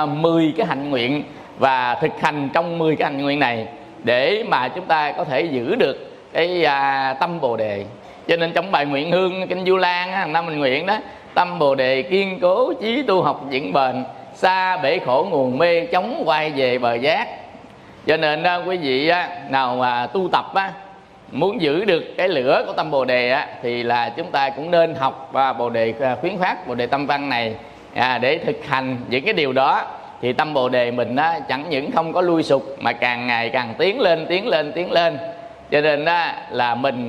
10 cái hạnh nguyện và thực hành trong 10 cái hạnh nguyện này để mà chúng ta có thể giữ được cái tâm Bồ Đề. Cho nên trong bài nguyện hương kinh Du Lan hàng năm mình nguyện đó: tâm Bồ Đề kiên cố, chí tu học vững bền, xa bể khổ nguồn mê, chống quay về bờ giác. Cho nên quý vị nào mà tu tập muốn giữ được cái lửa của tâm Bồ Đề thì là chúng ta cũng nên học Bồ Đề khuyến phát, Bồ Đề tâm văn này để thực hành những cái điều đó. Thì tâm Bồ Đề mình chẳng những không có lui sụp mà càng ngày càng tiến lên. Cho nên là mình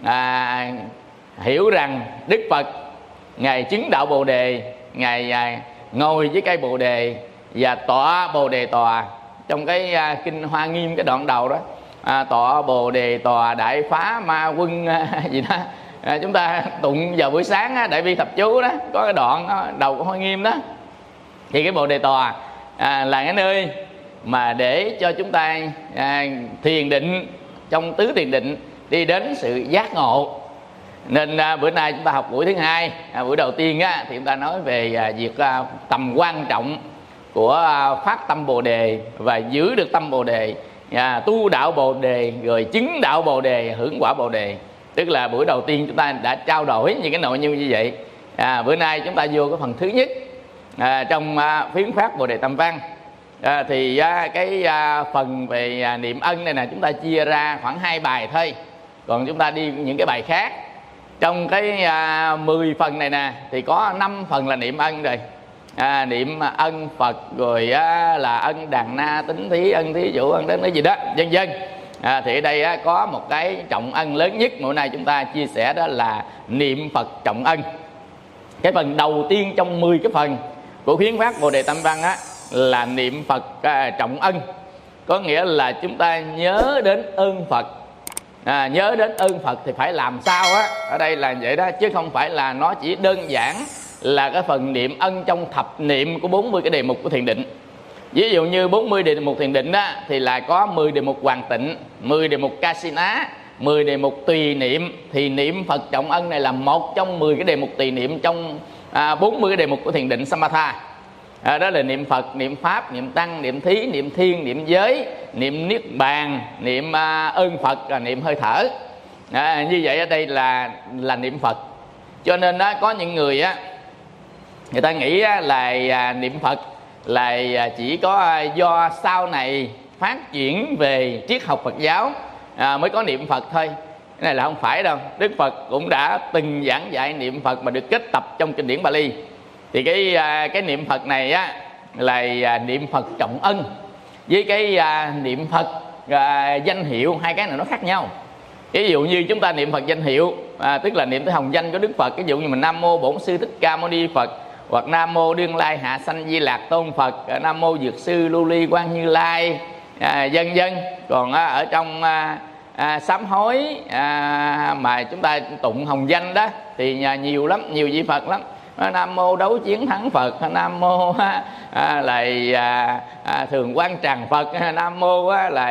hiểu rằng Đức Phật Ngài chứng đạo Bồ Đề, Ngài ngồi với cây Bồ Đề và tọa Bồ Đề tòa. Trong cái kinh Hoa Nghiêm cái đoạn đầu đó, tọa Bồ Đề tòa đại phá ma quân gì đó, chúng ta tụng vào buổi sáng Đại Bi Thập Chú đó, có cái đoạn đầu của Hoa Nghiêm đó. Thì cái Bồ Đề tòa là cái nơi mà để cho chúng ta thiền định, trong tứ thiền định đi đến sự giác ngộ. Nên bữa nay chúng ta học buổi thứ hai. Buổi đầu tiên thì chúng ta nói về việc tầm quan trọng của phát tâm Bồ Đề và giữ được tâm Bồ Đề, tu đạo Bồ Đề, rồi chứng đạo Bồ Đề, hưởng quả Bồ Đề. Tức là buổi đầu tiên chúng ta đã trao đổi những cái nội dung như vậy. Bữa nay chúng ta vô cái phần thứ nhất trong khuyến phát Bồ Đề tâm văn. Thì cái phần về niệm ân này nè, chúng ta chia ra khoảng 2 bài thôi, còn chúng ta đi những cái bài khác. Trong cái 10 phần này nè thì có 5 phần là niệm ân rồi. Niệm ân Phật, rồi là ân đàn na, tính thí, ân thí dụ, ân đến cái gì đó vân vân. Thì ở đây có một cái trọng ân lớn nhất mà hôm nay chúng ta chia sẻ, đó là niệm Phật trọng ân. Cái phần đầu tiên trong 10 cái phần của khuyến phát Bồ Đề tâm văn là niệm Phật trọng ân. Có nghĩa là chúng ta nhớ đến ơn Phật. Nhớ đến ơn Phật thì phải làm sao ở đây là vậy đó, chứ không phải là nó chỉ đơn giản là cái phần niệm ân trong thập niệm của 40 cái đề mục của thiền định. Ví dụ như 40 đề mục thiền định thì là có 10 đề mục hoàn tịnh, 10 đề mục Kasina, 10 đề mục tùy niệm. Thì niệm Phật trọng ân này là một trong 10 cái đề mục tùy niệm trong 40 cái đề mục của thiền định Samatha. Đó là niệm Phật, niệm Pháp, niệm Tăng, niệm Thí, niệm Thiên, niệm Giới, niệm Niết Bàn, niệm ơn Phật, niệm hơi thở. Như vậy ở đây là niệm Phật. Cho nên có những người người ta nghĩ là niệm Phật là chỉ có do sau này phát triển về triết học Phật giáo mới có niệm Phật thôi. Cái này là không phải đâu. Đức Phật cũng đã từng giảng dạy niệm Phật mà được kết tập trong kinh điển Bali. Thì cái niệm Phật này là niệm Phật trọng ân với cái niệm Phật danh hiệu, hai cái này nó khác nhau. Ví dụ như chúng ta niệm Phật danh hiệu, tức là niệm tới hồng danh của Đức Phật. Ví dụ như mình Nam Mô Bổn Sư Thích Ca Mâu Ni Phật, hoặc Nam Mô Đương Lai Hạ Sanh Di Lạc Tôn Phật, Nam Mô Dược Sư Lưu Ly Quang Như Lai, vân vân. Còn ở trong sám hối mà chúng ta tụng hồng danh đó thì nhiều lắm, nhiều vị Phật lắm. Nam Mô Đấu Chiến Thắng Phật, Nam Mô Thường Quang Tràng Phật, Nam Mô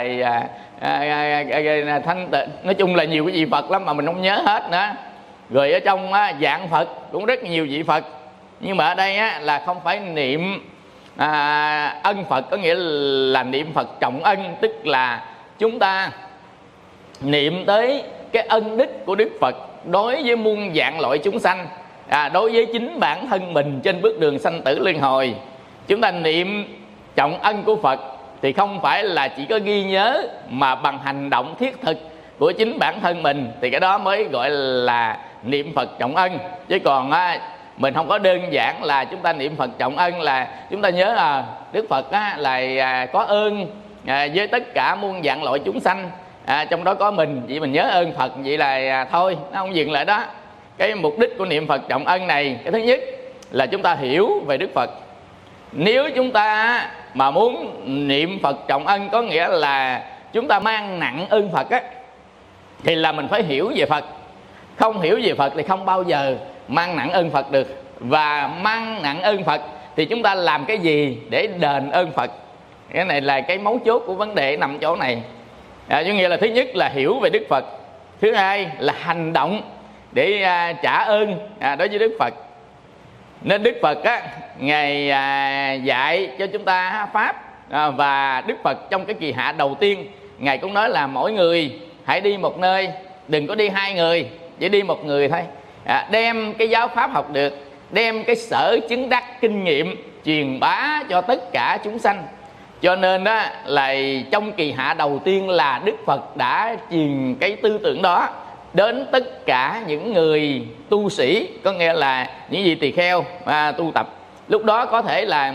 Thanh Tịnh. Nói chung là nhiều cái vị Phật lắm mà mình không nhớ hết nữa. Rồi ở trong dạng Phật cũng rất nhiều vị Phật. Nhưng mà ở đây là không phải niệm ân Phật, có nghĩa là niệm Phật trọng ân. Tức là chúng ta niệm tới cái ân đức của Đức Phật đối với muôn vạn loại chúng sanh, đối với chính bản thân mình trên bước đường sanh tử luân hồi. Chúng ta niệm trọng ân của Phật thì không phải là chỉ có ghi nhớ, mà bằng hành động thiết thực của chính bản thân mình, thì cái đó mới gọi là niệm Phật trọng ân. Chứ còn mình không có đơn giản là chúng ta niệm Phật trọng ân là chúng ta nhớ Đức Phật là có ơn với tất cả muôn vạn loại chúng sanh, trong đó có mình, vậy mình nhớ ơn Phật vậy là thôi, nó không dừng lại đó. Cái mục đích của niệm Phật trọng ân này, cái thứ nhất là chúng ta hiểu về Đức Phật. Nếu chúng ta mà muốn niệm Phật trọng ân, có nghĩa là chúng ta mang nặng ơn Phật thì là mình phải hiểu về Phật. Không hiểu về Phật thì không bao giờ mang nặng ơn Phật được. Và mang nặng ơn Phật thì chúng ta làm cái gì để đền ơn Phật? Cái này là cái mấu chốt của vấn đề nằm chỗ này. Có nghĩa là thứ nhất là hiểu về Đức Phật, thứ hai là hành động để trả ơn đối với Đức Phật. Nên Đức Phật á, Ngài dạy cho chúng ta Pháp, và Đức Phật trong cái kỳ hạ đầu tiên Ngài cũng nói là mỗi người hãy đi một nơi, đừng có đi hai người, chỉ đi một người thôi. Đem cái giáo pháp học được, đem cái sở chứng đắc kinh nghiệm truyền bá cho tất cả chúng sanh. Cho nên đó là trong kỳ hạ đầu tiên là Đức Phật đã truyền cái tư tưởng đó đến tất cả những người tu sĩ, có nghĩa là những vị tỳ kheo tu tập. Lúc đó có thể là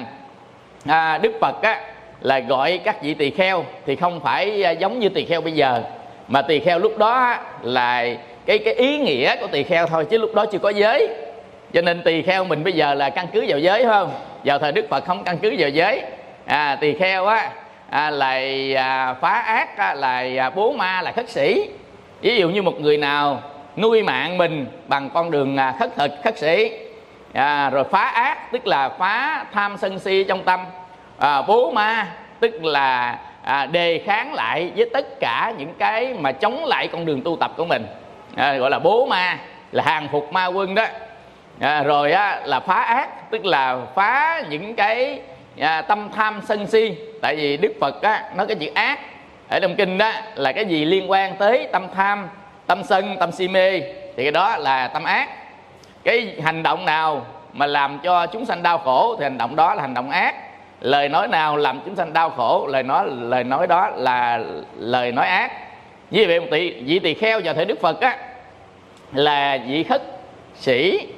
Đức Phật á, là gọi các vị tỳ kheo thì không phải giống như tỳ kheo bây giờ, mà tỳ kheo lúc đó là cái ý nghĩa của tỳ kheo thôi, chứ lúc đó chưa có giới. Cho nên tỳ kheo mình bây giờ là căn cứ vào giới, phải không? Vào thời Đức Phật không căn cứ vào giới. Tỳ kheo á, là phá ác á, là bố ma, là khất sĩ. Ví dụ như một người nào nuôi mạng mình bằng con đường khất thực, khất sĩ, rồi phá ác tức là phá tham sân si trong tâm, bố ma tức là đề kháng lại với tất cả những cái mà chống lại con đường tu tập của mình, gọi là bố ma, là hàng phục ma quân đó. Rồi là phá ác tức là phá những cái tâm tham sân si. Tại vì Đức Phật nói cái chữ ác ở trong kinh đó là cái gì liên quan tới tâm tham, tâm sân, tâm si mê thì cái đó là tâm ác. Cái hành động nào mà làm cho chúng sanh đau khổ thì hành động đó là hành động ác. Lời nói nào làm chúng sanh đau khổ, lời nói đó là lời nói ác. Như vậy một vị tỳ kheo vào thời Đức Phật á, là vị khất sĩ,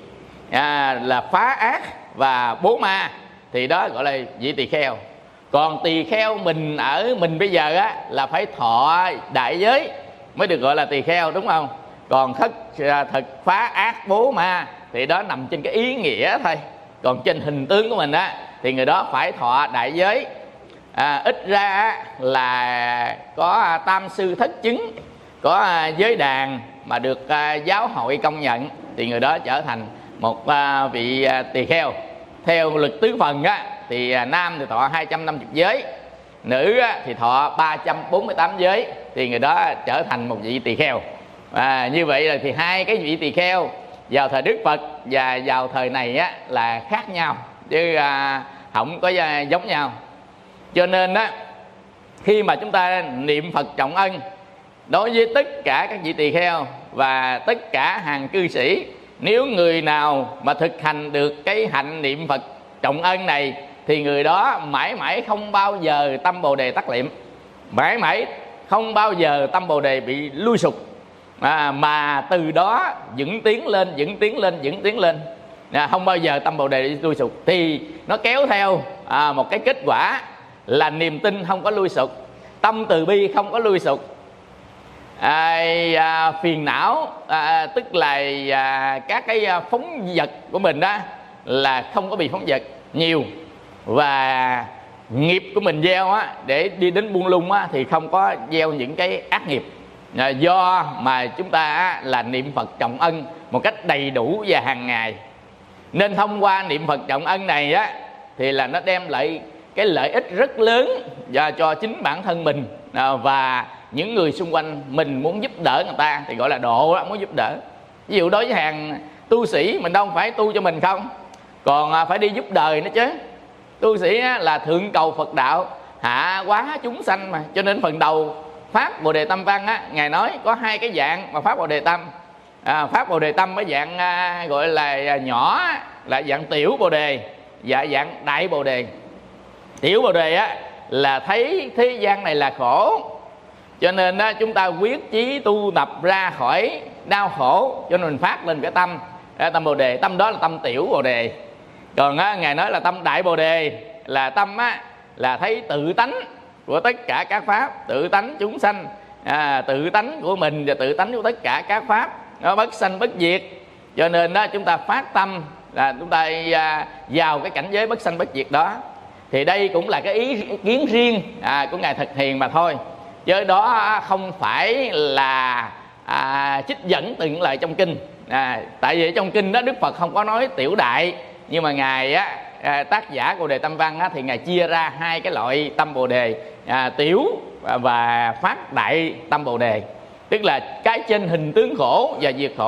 là phá ác và bố ma, thì đó gọi là vị tỳ kheo. Còn tỳ kheo mình ở mình bây giờ á, là phải thọ đại giới mới được gọi là tỳ kheo, đúng không? Còn khất thực phá ác bố ma thì đó nằm trên cái ý nghĩa thôi. Còn trên hình tướng của mình á, thì người đó phải thọ đại giới. Ít ra là có tam sư thất chứng, có giới đàn mà được giáo hội công nhận, thì người đó trở thành một vị tỳ kheo. Theo luật tứ phần á, thì nam thì thọ 250 giới, nữ thì thọ 348 giới, thì người đó trở thành một vị tỳ kheo. Như vậy là thì hai cái vị tỳ kheo vào thời Đức Phật và vào thời này á, là khác nhau, chứ không có giống nhau. Cho nên á, khi mà chúng ta niệm Phật trọng ân đối với tất cả các vị tỳ kheo và tất cả hàng cư sĩ, nếu người nào mà thực hành được cái hạnh niệm Phật trọng ân này thì người đó mãi mãi không bao giờ tâm Bồ Đề tắt liệm, mãi mãi không bao giờ tâm Bồ Đề bị lui sụp, mà từ đó vững tiến lên, vững tiến lên, vững tiến lên, không bao giờ tâm Bồ Đề bị lui sụp. Thì nó kéo theo một cái kết quả là niềm tin không có lui sụp, tâm từ bi không có lui sụp, phiền não tức là các cái phóng dật của mình đó là không có bị phóng dật nhiều, và nghiệp của mình gieo để đi đến buông lung thì không có gieo những cái ác nghiệp, do mà chúng ta là niệm Phật trọng ân một cách đầy đủ và hàng ngày. Nên thông qua niệm Phật trọng ân này thì là nó đem lại cái lợi ích rất lớn cho chính bản thân mình và những người xung quanh mình. Muốn giúp đỡ người ta thì gọi là độ đó, muốn giúp đỡ. Ví dụ đối với hàng tu sĩ, mình đâu phải tu cho mình không, còn phải đi giúp đời nữa chứ. Tu sĩ là thượng cầu Phật đạo, hạ hóa chúng sanh mà. Cho nên phần đầu Pháp Bồ Đề Tâm Văn Ngài nói có hai cái dạng mà Pháp Bồ Đề Tâm. Pháp Bồ Đề Tâm cái dạng gọi là nhỏ là dạng tiểu Bồ Đề, và dạng đại Bồ Đề. Tiểu Bồ Đề là thấy thế gian này là khổ, cho nên chúng ta quyết chí tu tập ra khỏi đau khổ, cho nên mình phát lên cái tâm Bồ Đề. Tâm đó là tâm tiểu Bồ Đề. Còn Ngài nói là tâm đại Bồ Đề là tâm là thấy tự tánh của tất cả các pháp, tự tánh chúng sanh, tự tánh của mình và tự tánh của tất cả các pháp, nó bất sanh bất diệt. Cho nên chúng ta phát tâm là chúng ta vào cái cảnh giới bất sanh bất diệt đó. Thì đây cũng là cái ý kiến riêng của Ngài Thật Hiền mà thôi, chứ đó không phải là trích dẫn từ những lời trong kinh. Tại vì trong kinh đó Đức Phật không có nói tiểu đại, nhưng mà Ngài tác giả Bồ Đề Tâm Văn thì Ngài chia ra hai cái loại tâm Bồ Đề, tiểu và phát đại tâm Bồ Đề. Tức là cái trên hình tướng khổ và diệt khổ,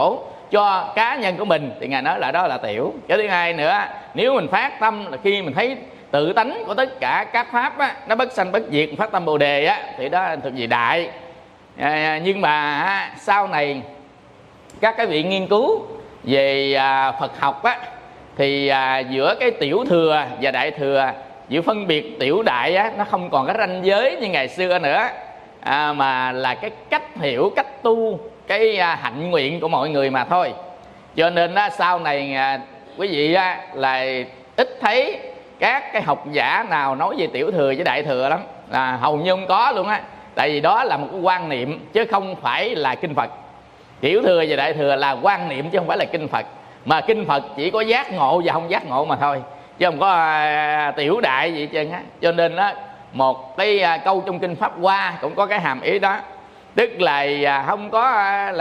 cho cá nhân của mình thì Ngài nói là đó là tiểu. Cái thứ hai nữa, nếu mình phát tâm là khi mình thấy tự tánh của tất cả các pháp á, nó bất sanh bất diệt, phát tâm Bồ Đề á, thì đó thuộc về đại. Nhưng mà sau này các cái vị nghiên cứu về Phật học á, thì giữa cái tiểu thừa và đại thừa, giữa phân biệt tiểu đại á, nó không còn cái ranh giới như ngày xưa nữa, mà là cái cách hiểu, cách tu, cái hạnh nguyện của mọi người mà thôi. Cho nên sau này quý vị là ít thấy các cái học giả nào nói về tiểu thừa với đại thừa lắm, là hầu như không có luôn á. Tại vì đó là một cái quan niệm chứ không phải là kinh Phật. Tiểu thừa và đại thừa là quan niệm chứ không phải là kinh Phật. Mà kinh Phật chỉ có giác ngộ và không giác ngộ mà thôi, chứ không có tiểu đại gì hết trơn á. Cho nên á, một cái câu trong kinh Pháp Hoa cũng có cái hàm ý đó, tức là không có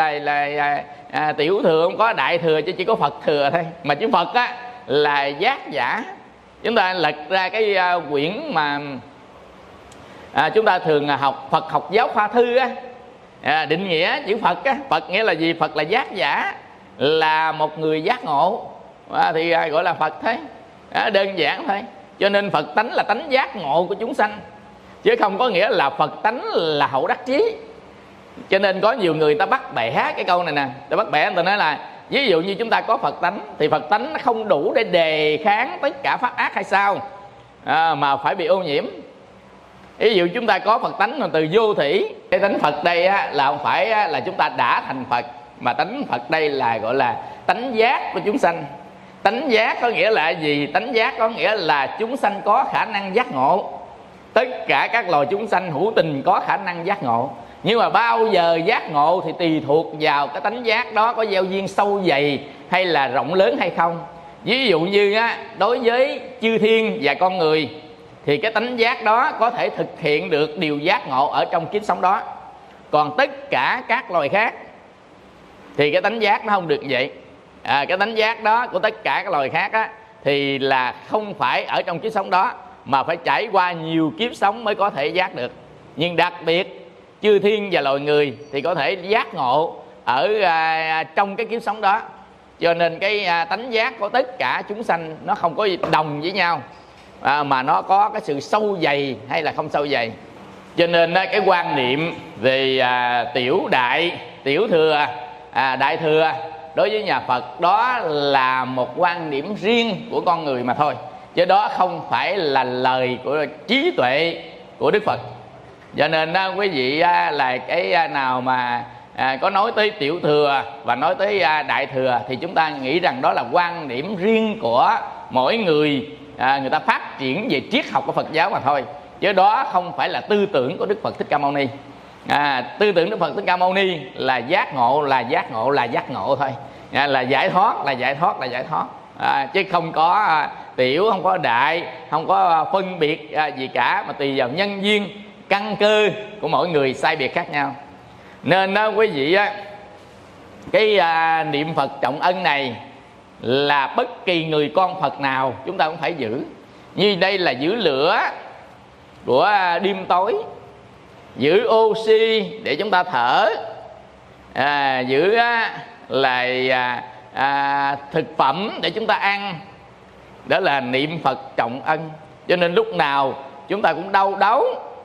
tiểu thừa, không có đại thừa, chứ chỉ có Phật thừa thôi. Mà chữ Phật á là giác giả. Chúng ta lật ra cái quyển mà chúng ta thường học Phật học giáo khoa thư á, định nghĩa chữ Phật á, Phật nghĩa là gì? Phật là giác giả, là một người giác ngộ, thì gọi là Phật thế. Đơn giản thôi. Cho nên Phật tánh là tánh giác ngộ của chúng sanh, chứ không có nghĩa là Phật tánh là hậu đắc chí. Cho nên có nhiều người ta bắt bẻ cái câu này nè, ta bắt bẻ, người ta nói là ví dụ như chúng ta có Phật tánh thì Phật tánh nó không đủ để đề kháng tất cả pháp ác hay sao, mà phải bị ô nhiễm. Ví dụ chúng ta có Phật tánh từ vô thủy. Cái tánh Phật đây là không phải là chúng ta đã thành Phật, mà tánh Phật đây là gọi là tánh giác của chúng sanh. Tánh giác có nghĩa là gì? Tánh giác có nghĩa là chúng sanh có khả năng giác ngộ. Tất cả các loài chúng sanh hữu tình có khả năng giác ngộ, nhưng mà bao giờ giác ngộ thì tùy thuộc vào cái tánh giác đó có gieo duyên sâu dày hay là rộng lớn hay không. Ví dụ như đối với chư thiên và con người thì cái tánh giác đó có thể thực hiện được điều giác ngộ ở trong kiếp sống đó. Còn tất cả các loài khác thì cái tánh giác nó không được vậy. Cái tánh giác đó của tất cả các loài khác thì là không phải ở trong kiếp sống đó, mà phải trải qua nhiều kiếp sống mới có thể giác được. Nhưng đặc biệt chư thiên và loài người thì có thể giác ngộ ở trong cái kiếp sống đó. Cho nên cái tánh giác của tất cả chúng sanh nó không có đồng với nhau, mà nó có cái sự sâu dày hay là không sâu dày. Cho nên cái quan niệm về tiểu đại, tiểu thừa, đại thừa đối với nhà Phật đó là một quan điểm riêng của con người mà thôi, chứ đó không phải là lời của trí tuệ của Đức Phật. Cho nên quý vị là cái nào mà có nói tới tiểu thừa và nói tới đại thừa thì chúng ta nghĩ rằng đó là quan điểm riêng của mỗi người, người ta phát triển về triết học của Phật giáo mà thôi, chứ đó không phải là tư tưởng của Đức Phật Thích Ca Mâu Ni. Tư tưởng Đức Phật Thích Ca Mâu Ni là giác ngộ, là giác ngộ, là giác ngộ thôi, là giải thoát, là giải thoát, là giải thoát, chứ không có tiểu, không có đại, không có phân biệt gì cả, mà tùy vào nhân duyên căn cơ của mỗi người sai biệt khác nhau. Nên quý vị cái niệm Phật trọng ân này là bất kỳ người con Phật nào chúng ta cũng phải giữ. Như đây là giữ lửa của đêm tối, giữ oxy để chúng ta thở, giữ là thực phẩm để chúng ta ăn. Đó là niệm Phật trọng ân. Cho nên lúc nào chúng ta cũng đau đáu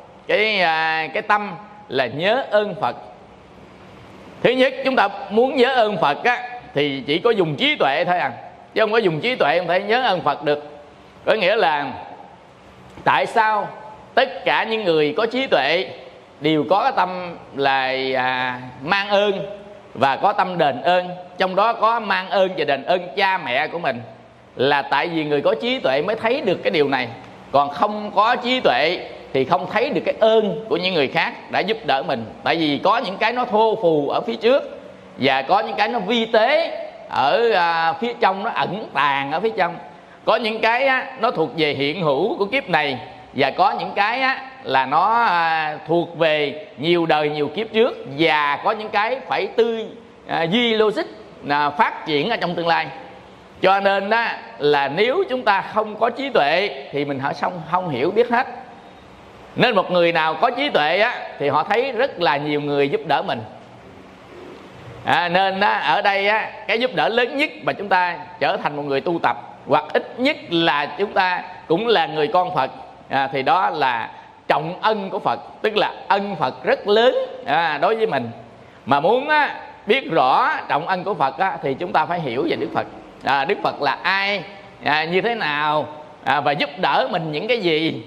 cái tâm là nhớ ơn Phật. Thứ nhất, chúng ta muốn nhớ ơn Phật thì chỉ có dùng trí tuệ thôi chứ không có dùng trí tuệ không thể nhớ ơn Phật được. Có nghĩa là tại sao tất cả những người có trí tuệ đều có cái tâm là mang ơn và có tâm đền ơn, trong đó có mang ơn và đền ơn cha mẹ của mình, là tại vì người có trí tuệ mới thấy được cái điều này. Còn không có trí tuệ thì không thấy được cái ơn của những người khác đã giúp đỡ mình. Tại vì có những cái nó thô phù ở phía trước, và có những cái nó vi tế ở phía trong, nó ẩn tàng ở phía trong. Có những cái nó thuộc về hiện hữu của kiếp này, và có những cái là nó thuộc về nhiều đời nhiều kiếp trước, và có những cái phải tư duy logic phát triển ở trong tương lai. Cho nên là nếu chúng ta không có trí tuệ thì mình không hiểu biết hết. Nên một người nào có trí tuệ thì họ thấy rất là nhiều người giúp đỡ mình. Nên ở đây cái giúp đỡ lớn nhất mà chúng ta trở thành một người tu tập, hoặc ít nhất là chúng ta cũng là người con Phật, thì đó là trọng ân của Phật. Tức là ân Phật rất lớn đối với mình. Mà muốn biết rõ trọng ân của Phật thì chúng ta phải hiểu về Đức Phật. Đức Phật là ai, như thế nào, và giúp đỡ mình những cái gì.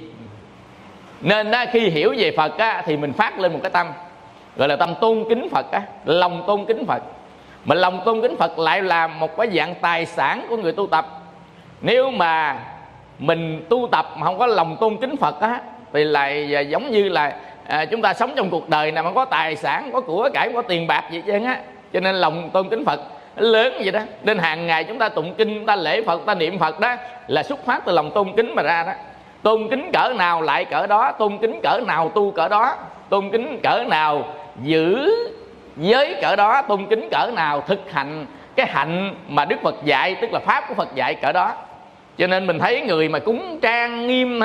Nên khi hiểu về Phật thì mình phát lên một cái tâm gọi là tâm tôn kính Phật, lòng tôn kính Phật. Mà lòng tôn kính Phật lại là một cái dạng tài sản của người tu tập. Nếu mà mình tu tập mà không có lòng tôn kính Phật thì lại giống như là chúng ta sống trong cuộc đời này mà có tài sản, có của cải, có tiền bạc gì chứ Cho nên lòng tôn kính Phật lớn vậy đó. Nên hàng ngày chúng ta tụng kinh, chúng ta lễ Phật, chúng ta niệm Phật đó là xuất phát từ lòng tôn kính mà ra đó. Tôn kính cỡ nào lại cỡ đó, tôn kính cỡ nào tu cỡ đó, tôn kính cỡ nào giữ giới cỡ đó, tôn kính cỡ nào thực hành cái hạnh mà Đức Phật dạy, tức là pháp của Phật dạy cỡ đó. Cho nên mình thấy người mà cúng trang nghiêm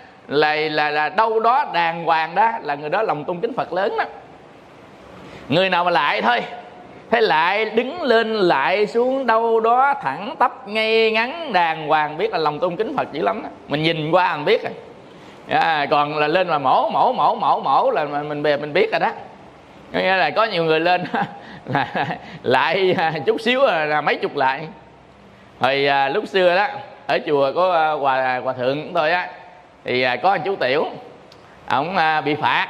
là đâu đó đàng hoàng đó, là người đó lòng tôn kính Phật lớn đó. Người nào mà lại thôi, thế lại đứng lên lại xuống đâu đó thẳng tắp ngay ngắn đàng hoàng, biết là lòng tôn kính Phật dữ lắm đó. Mình nhìn qua mình biết rồi. Còn là lên mà mổ là mình biết rồi đó. Nghĩa là có nhiều người lên là lại chút xíu là mấy chục lại. Hồi lúc xưa đó ở chùa có hòa thượng thôi thì có anh chú Tiểu, ổng bị phạt.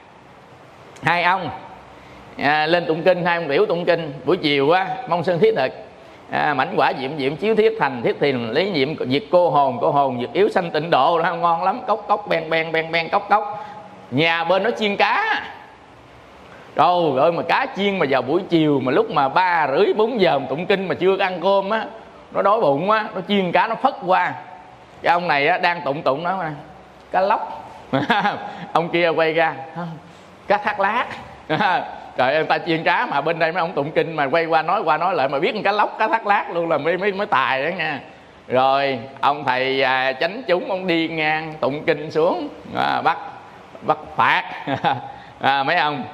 Hai ông lên tụng kinh, hai ông Tiểu tụng kinh buổi chiều mong sơn thiết thực, mảnh quả diệm diệm chiếu thiết thành thiết thiền lý nhiệm diệt cô hồn diệt yếu sanh tịnh độ đó, ngon lắm. Cốc ben cốc. Nhà bên nó chiên cá. Trời ơi, mà cá chiên mà vào buổi chiều mà lúc mà 3 rưỡi 4 giờ tụng kinh mà chưa ăn cơm nó đói bụng nó chiên cá nó phất qua. Cái ông này đang tụng nó cá lóc. Ông kia quay ra cá thác lát. Trời ơi, ta chiên cá mà bên đây mấy ông tụng kinh mà quay qua nói lại mà biết cá lóc cá thác lát luôn là mới tài đó nha. Rồi ông thầy chánh chúng ông đi ngang tụng kinh xuống bắt phạt. Mấy ông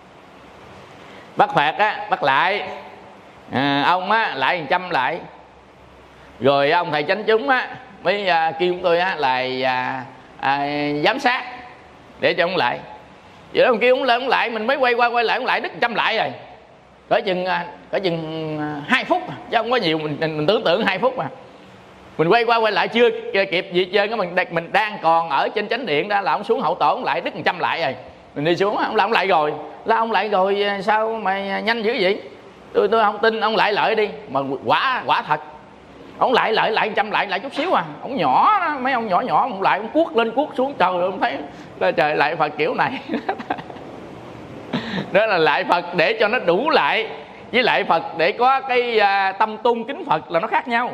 bắt phạt bắt lại ông lại 100 lại. Rồi ông thầy chánh chúng mới kêu tôi là giám sát để cho ông lại. Vậy đó ông kêu ông lại mình mới quay qua quay lại, ông lại đứt 100 lại rồi. Cỡ chừng 2 phút chứ không có nhiều. Mình tưởng tượng 2 phút mà mình quay qua quay lại chưa kịp gì chơi, mình đang còn ở trên chánh điện đó là ông xuống hậu tổ, ông lại đứt 100 lại rồi. Mình đi xuống ông lại rồi, là ông lại rồi sao mà nhanh dữ vậy? Tôi không tin, ông lại lợi đi. Mà quả thật ông lại 100 lại chút xíu ông nhỏ đó, mấy ông nhỏ ông lại ông cuốc lên cuốc xuống. Trời ơi, ông thấy là trời lại Phật kiểu này. Đó là lại Phật để cho nó đủ lại, với lại Phật để có cái tâm tôn kính Phật là nó khác nhau.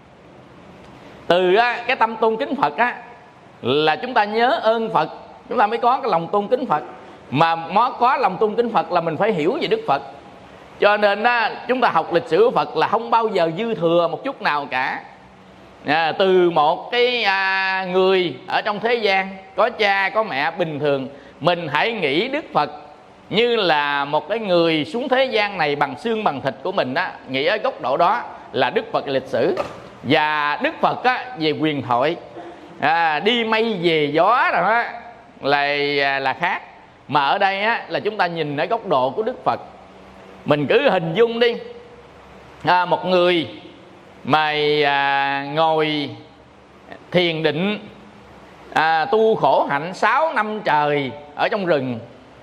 Từ cái tâm tôn kính Phật là chúng ta nhớ ơn Phật, chúng ta mới có cái lòng tôn kính Phật. Mà có lòng tôn kính Phật là mình phải hiểu về Đức Phật. Cho nên chúng ta học lịch sử của Phật là không bao giờ dư thừa một chút nào cả. Từ một cái người ở trong thế gian có cha có mẹ bình thường, mình hãy nghĩ Đức Phật như là một cái người xuống thế gian này bằng xương bằng thịt của mình nghĩ ở góc độ đó là Đức Phật lịch sử. Và Đức Phật về quyền thoại, đi mây về gió rồi là khác. Mà ở đây là chúng ta nhìn ở góc độ của Đức Phật. Mình cứ hình dung đi, một người mà ngồi thiền định tu khổ hạnh 6 năm trời ở trong rừng.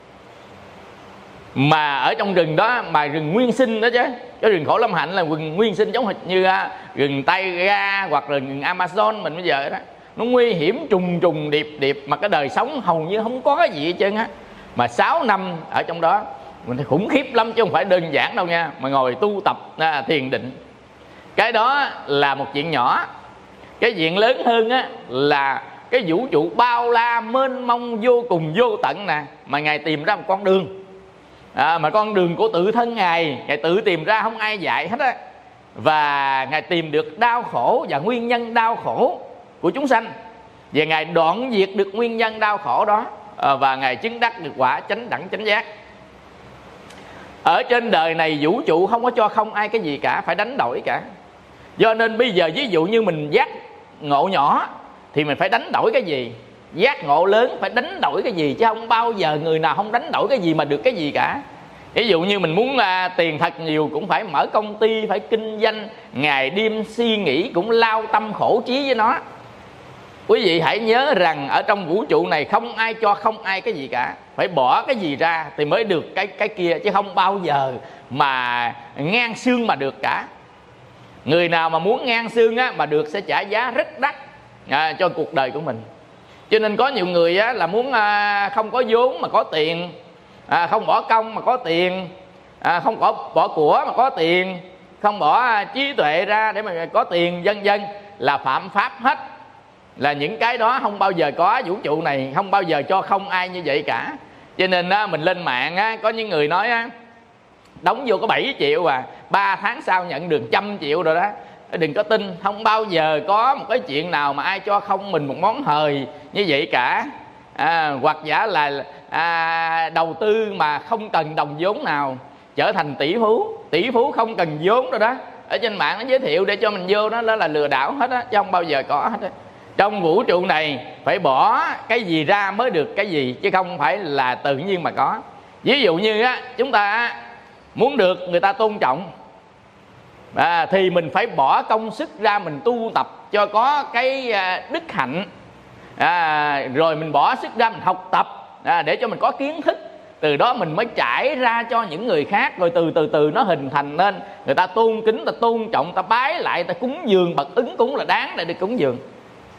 Mà ở trong rừng đó, mà rừng nguyên sinh đó chứ. Cái rừng Khổ Lâm Hạnh là rừng nguyên sinh giống như rừng Taiga hoặc là rừng Amazon mình bây giờ đó. Nó nguy hiểm trùng điệp mà cái đời sống hầu như không có cái gì hết trơn Mà 6 năm ở trong đó mình thấy khủng khiếp lắm chứ không phải đơn giản đâu nha. Mà ngồi tu tập thiền định, cái đó là một chuyện nhỏ. Cái chuyện lớn hơn là cái vũ trụ bao la mênh mông vô cùng vô tận nè. Mà Ngài tìm ra một con đường, mà con đường của tự thân Ngài tự tìm ra, không ai dạy hết Và Ngài tìm được đau khổ và nguyên nhân đau khổ của chúng sanh, và Ngài đoạn diệt được nguyên nhân đau khổ đó, và Ngài chứng đắc được quả chánh đẳng chánh giác. Ở trên đời này vũ trụ không có cho không ai cái gì cả, phải đánh đổi cả. Do nên bây giờ ví dụ như mình giác ngộ nhỏ thì mình phải đánh đổi cái gì, giác ngộ lớn phải đánh đổi cái gì, chứ không bao giờ người nào không đánh đổi cái gì mà được cái gì cả. Ví dụ như mình muốn tiền thật nhiều cũng phải mở công ty, phải kinh doanh, ngày đêm suy nghĩ, cũng lao tâm khổ trí với nó. Quý vị hãy nhớ rằng ở trong vũ trụ này không ai cho không ai cái gì cả, phải bỏ cái gì ra thì mới được cái kia, chứ không bao giờ mà ngang xương mà được cả. Người nào mà muốn ngang xương á, mà được sẽ trả giá rất đắt cho cuộc đời của mình. Cho nên có nhiều người á, là muốn không có vốn mà có tiền, không bỏ công mà có tiền, không bỏ của mà có tiền, không bỏ trí tuệ ra để mà có tiền, vân vân, là phạm pháp hết. Là những cái đó không bao giờ có, vũ trụ này không bao giờ cho không ai như vậy cả. Cho nên mình lên mạng có những người nói đóng vô có 7 triệu 3 tháng sau nhận được 100 triệu rồi đó. Đừng có tin, không bao giờ có một cái chuyện nào mà ai cho không mình một món hời như vậy cả. Hoặc giả là đầu tư mà không cần đồng vốn nào, trở thành tỷ phú không cần vốn rồi đó. Ở trên mạng nó giới thiệu để cho mình vô, đó là lừa đảo hết á, chứ không bao giờ có hết á. Trong vũ trụ này phải bỏ cái gì ra mới được cái gì, chứ không phải là tự nhiên mà có. Ví dụ như chúng ta muốn được người ta tôn trọng thì mình phải bỏ công sức ra, mình tu tập cho có cái đức hạnh, rồi mình bỏ sức ra mình học tập để cho mình có kiến thức. Từ đó mình mới trải ra cho những người khác, rồi từ nó hình thành nên người ta tôn kính, ta tôn trọng, ta bái lại, ta cúng dường. Bậc ứng cúng là đáng để được cúng dường,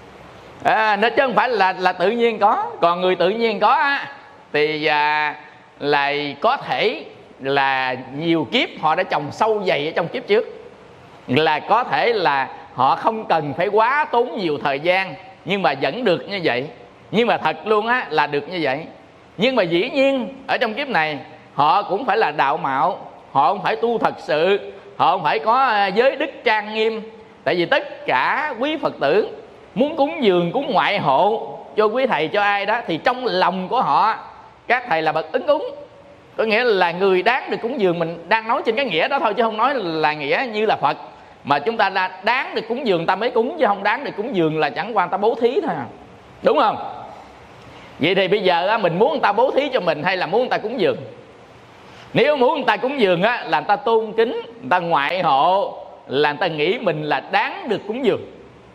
nên chứ không phải là tự nhiên có. Còn người tự nhiên có thì là có thể là nhiều kiếp họ đã trồng sâu dày ở trong kiếp trước, là có thể là họ không cần phải quá tốn nhiều thời gian, nhưng mà vẫn được như vậy. Nhưng mà thật luôn là được như vậy. Nhưng mà dĩ nhiên ở trong kiếp này họ cũng phải là đạo mạo, họ không phải tu thật sự, họ không phải có giới đức trang nghiêm. Tại vì tất cả quý Phật tử muốn cúng dường, cúng ngoại hộ cho quý thầy, cho ai đó, thì trong lòng của họ các thầy là bậc ứng cúng, có nghĩa là người đáng được cúng dường. Mình đang nói trên cái nghĩa đó thôi, chứ không nói là nghĩa như là Phật. Mà chúng ta là đáng được cúng dường ta mới cúng, chứ không đáng được cúng dường là chẳng qua ta bố thí thôi đúng không? Vậy thì bây giờ mình muốn người ta bố thí cho mình hay là muốn người ta cúng dường? Nếu muốn người ta cúng dường là người ta tôn kính, người ta ngoại hộ, là người ta nghĩ mình là đáng được cúng dường.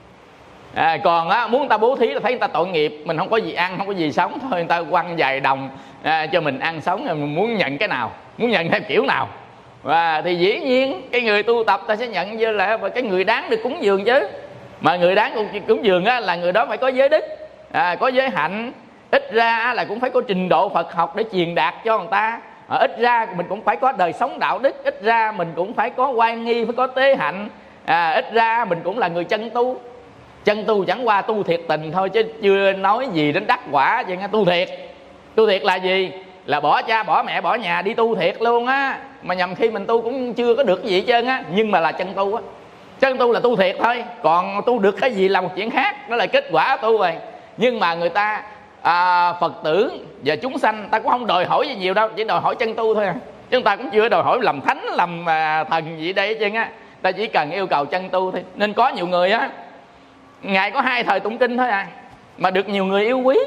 Còn muốn người ta bố thí là thấy người ta tội nghiệp, mình không có gì ăn, không có gì sống, thôi người ta quăng vài đồng cho mình ăn sống, mình muốn nhận cái nào, muốn nhận theo kiểu nào. Thì dĩ nhiên cái người tu tập ta sẽ nhận như là cái người đáng được cúng dường chứ. Mà người đáng cúng dường là người đó phải có giới đức, có giới hạnh, ít ra là cũng phải có trình độ Phật học để truyền đạt cho người ta. Ít ra mình cũng phải có đời sống đạo đức, ít ra mình cũng phải có oai nghi, phải có tế hạnh, ít ra mình cũng là người chân tu. Chân tu chẳng qua tu thiệt tình thôi, chứ chưa nói gì đến đắc quả chứ. Tu thiệt, tu thiệt là gì? Là bỏ cha bỏ mẹ bỏ nhà đi tu thiệt luôn mà nhầm khi mình tu cũng chưa có được cái gì hết trơn nhưng mà là chân tu Chân tu là tu thiệt thôi, còn tu được cái gì là một chuyện khác, đó là kết quả tu rồi. Nhưng mà người ta Phật tử và chúng sanh ta cũng không đòi hỏi gì nhiều đâu, chỉ đòi hỏi chân tu thôi chúng ta cũng chưa đòi hỏi làm thánh làm thần gì đây chứ ta chỉ cần yêu cầu chân tu thôi. Nên có nhiều người ngày có 2 thời tụng kinh thôi mà được nhiều người yêu quý,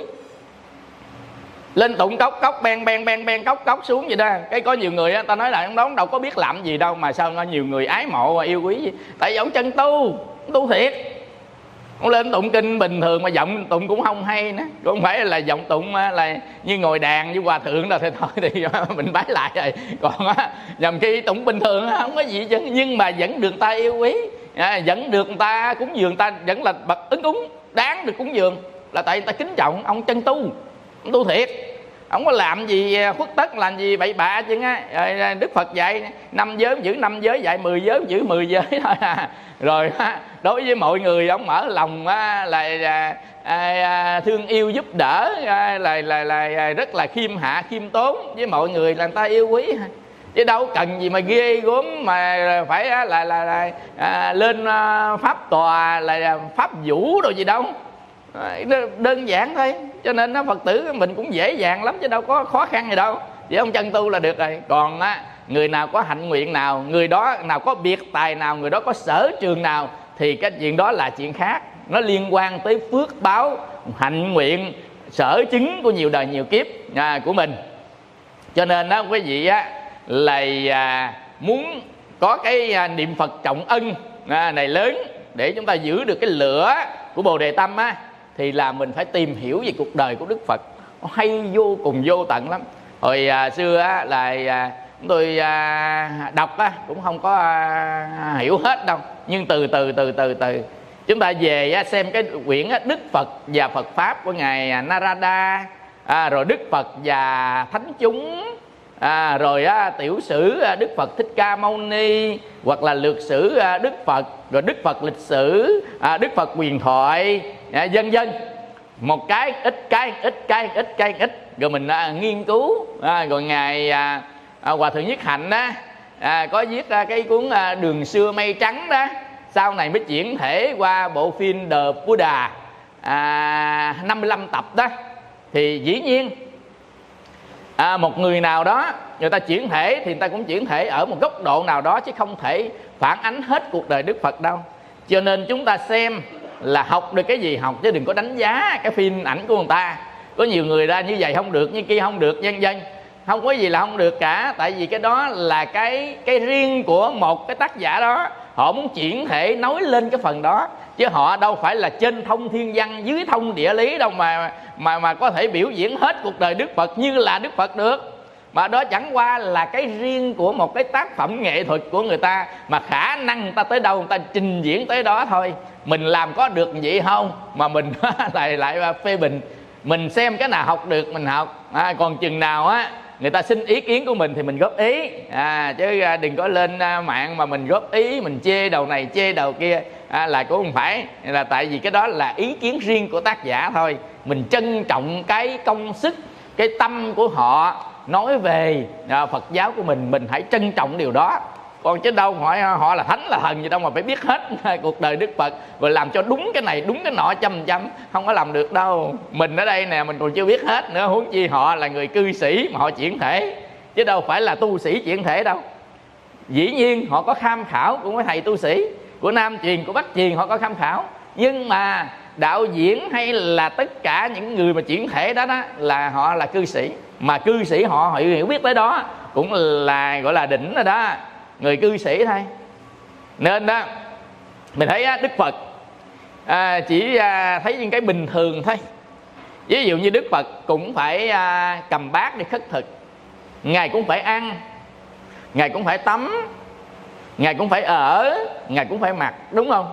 lên tụng cốc cốc ben cốc cốc xuống vậy đó. Cái có nhiều người ta nói là ông đó đâu có biết làm gì đâu mà sao nhiều người ái mộ và yêu quý gì. Tại vì ông chân tu thiệt. Ông lên tụng kinh bình thường mà giọng tụng cũng không hay nữa, cũng không phải là giọng tụng là như ngồi đàn với hòa thượng đâu, thì thôi thì mình bái lại rồi. Còn nhầm khi tụng bình thường không có gì chứ, nhưng mà vẫn được ta yêu quý, vẫn được người ta cúng dường, ta vẫn là bậc ứng cúng đáng được cúng dường, là tại người ta kính trọng ông chân tu, ông tu thiệt. Ông có làm gì khuất tất, làm gì bậy bạ chứ Đức Phật dạy 5 giới giữ 5 giới, dạy 10 giới giữ 10 giới thôi Rồi đối với mọi người ông mở lòng là thương yêu giúp đỡ, là rất là khiêm hạ khiêm tốn với mọi người, là người ta yêu quý. Chứ đâu cần gì mà ghê gớm mà phải là lên pháp tòa là pháp vũ đồ gì đâu. Đơn giản thôi. Cho nên Phật tử mình cũng dễ dàng lắm chứ đâu có khó khăn gì đâu, chỉ ông chân tu là được rồi. Còn người nào có hạnh nguyện nào, người đó nào có biệt tài nào, người đó có sở trường nào, thì cái chuyện đó là chuyện khác. Nó liên quan tới phước báo, hạnh nguyện, sở chứng của nhiều đời nhiều kiếp của mình. Cho nên đó quý vị á, là muốn có cái niệm Phật trọng ân này lớn để chúng ta giữ được cái lửa của Bồ Đề Tâm á, thì là mình phải tìm hiểu về cuộc đời của Đức Phật. Nó hay vô cùng vô tận lắm. Hồi xưa á, là chúng tôi đọc á, cũng không có hiểu hết đâu, nhưng từ từ chúng ta về xem cái quyển Đức Phật và Phật Pháp của Ngài Narada, rồi Đức Phật và Thánh Chúng, rồi tiểu sử Đức Phật Thích Ca Mâu Ni, hoặc là lược sử Đức Phật, rồi Đức Phật lịch sử, Đức Phật huyền thoại, vân vân. Một cái ít, rồi mình nghiên cứu. Rồi Ngài Hòa Thượng Nhất Hạnh đó có viết ra cái cuốn Đường Xưa Mây Trắng đó, sau này mới chuyển thể qua bộ phim The Buddha 55 tập đó. Thì dĩ nhiên một người nào đó người ta chuyển thể thì người ta cũng chuyển thể ở một góc độ nào đó, chứ không thể phản ánh hết cuộc đời Đức Phật đâu. Cho nên chúng ta xem là học được cái gì học, chứ đừng có đánh giá cái phim ảnh của người ta. Có nhiều người ra như vậy không được, như kia không được, vân vân. Không có gì là không được cả, tại vì cái đó là cái riêng của một cái tác giả đó. Họ muốn chuyển thể nói lên cái phần đó, chứ họ đâu phải là trên thông thiên văn dưới thông địa lý đâu mà có thể biểu diễn hết cuộc đời Đức Phật như là Đức Phật được. Mà đó chẳng qua là cái riêng của một cái tác phẩm nghệ thuật của người ta, mà khả năng người ta tới đâu người ta trình diễn tới đó thôi. Mình làm có được vậy không mà mình lại phê bình. Mình xem cái nào học được mình học, còn chừng nào á người ta xin ý kiến của mình thì mình góp ý, chứ đừng có lên mạng mà mình góp ý, mình chê đầu này chê đầu kia là cũng không phải. Là tại vì cái đó là ý kiến riêng của tác giả thôi. Mình trân trọng cái công sức, cái tâm của họ nói về Phật giáo của mình hãy trân trọng điều đó. Còn chứ đâu hỏi họ là thánh là thần gì đâu mà phải biết hết cuộc đời Đức Phật, rồi làm cho đúng cái này đúng cái nọ chăm, không có làm được đâu. Mình ở đây nè, mình còn chưa biết hết nữa, huống chi họ là người cư sĩ mà họ chuyển thể, chứ đâu phải là tu sĩ chuyển thể đâu. Dĩ nhiên họ có tham khảo của mấy thầy tu sĩ, của Nam truyền, của Bắc truyền, họ có tham khảo. Nhưng mà đạo diễn hay là tất cả những người mà chuyển thể đó là họ là cư sĩ. Mà cư sĩ họ hiểu biết tới đó cũng là gọi là đỉnh rồi đó, người cư sĩ thôi. Nên đó mình thấy Đức Phật chỉ thấy những cái bình thường thôi. Ví dụ như Đức Phật cũng phải cầm bát đi khất thực, Ngài cũng phải ăn, Ngài cũng phải tắm, Ngài cũng phải ở, Ngài cũng phải mặc, đúng không?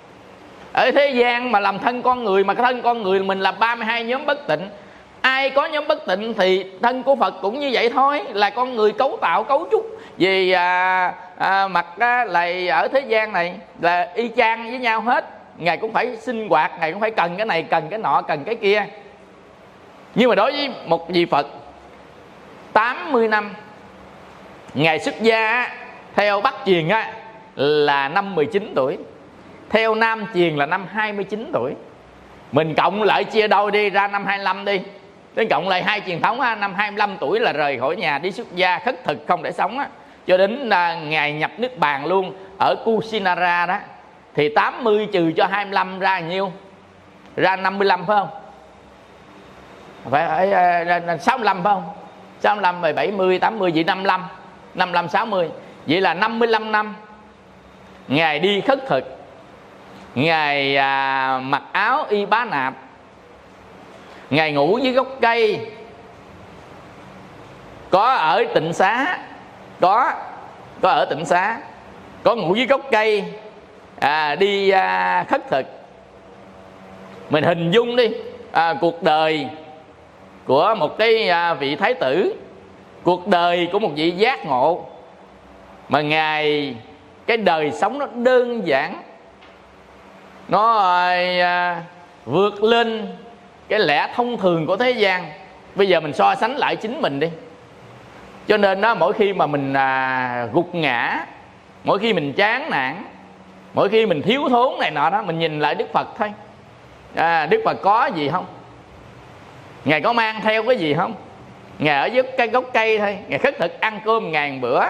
Ở thế gian mà làm thân con người, mà cái thân con người mình là 32 nhóm bất tịnh. Ai có nhóm bất tịnh thì thân của Phật cũng như vậy thôi, là con người cấu tạo cấu trúc vì mặt là ở thế gian này là y chang với nhau hết. Ngài cũng phải sinh hoạt, Ngài cũng phải cần cái này, cần cái nọ, cần cái kia. Nhưng mà đối với một vị Phật 80 năm, Ngài xuất gia theo Bắc truyền là năm 19 tuổi, theo Nam truyền là năm 29 tuổi. Mình cộng lại chia đôi đi, ra năm 25 đi, đến cộng lại hai truyền thống năm 25 tuổi là rời khỏi nhà đi xuất gia khất thực không để sống cho đến Ngài nhập Niết Bàn luôn ở Kusinara đó. Thì 80 trừ cho 25 ra nhiêu? Ra 55 phải không? Phải 65 phải không? 65 rồi 70 80 vậy 55 60. Vậy là 55 năm Ngài đi khất thực, Ngài mặc áo y bá nạp, Ngài ngủ dưới gốc cây, có ở tịnh xá, có ở tịnh xá, có ngủ dưới gốc cây, đi khất thực. Mình hình dung đi, cuộc đời của một cái vị thái tử, cuộc đời của một vị giác ngộ, mà Ngài cái đời sống nó đơn giản, nó vượt lên cái lẽ thông thường của thế gian. Bây giờ mình so sánh lại chính mình đi. Cho nên đó, mỗi khi mà mình gục ngã, mỗi khi mình chán nản, mỗi khi mình thiếu thốn này nọ đó, mình nhìn lại Đức Phật thôi. Đức Phật có gì không? Ngài có mang theo cái gì không? Ngài ở dưới cái gốc cây thôi, Ngài khất thực ăn cơm ngàn bữa,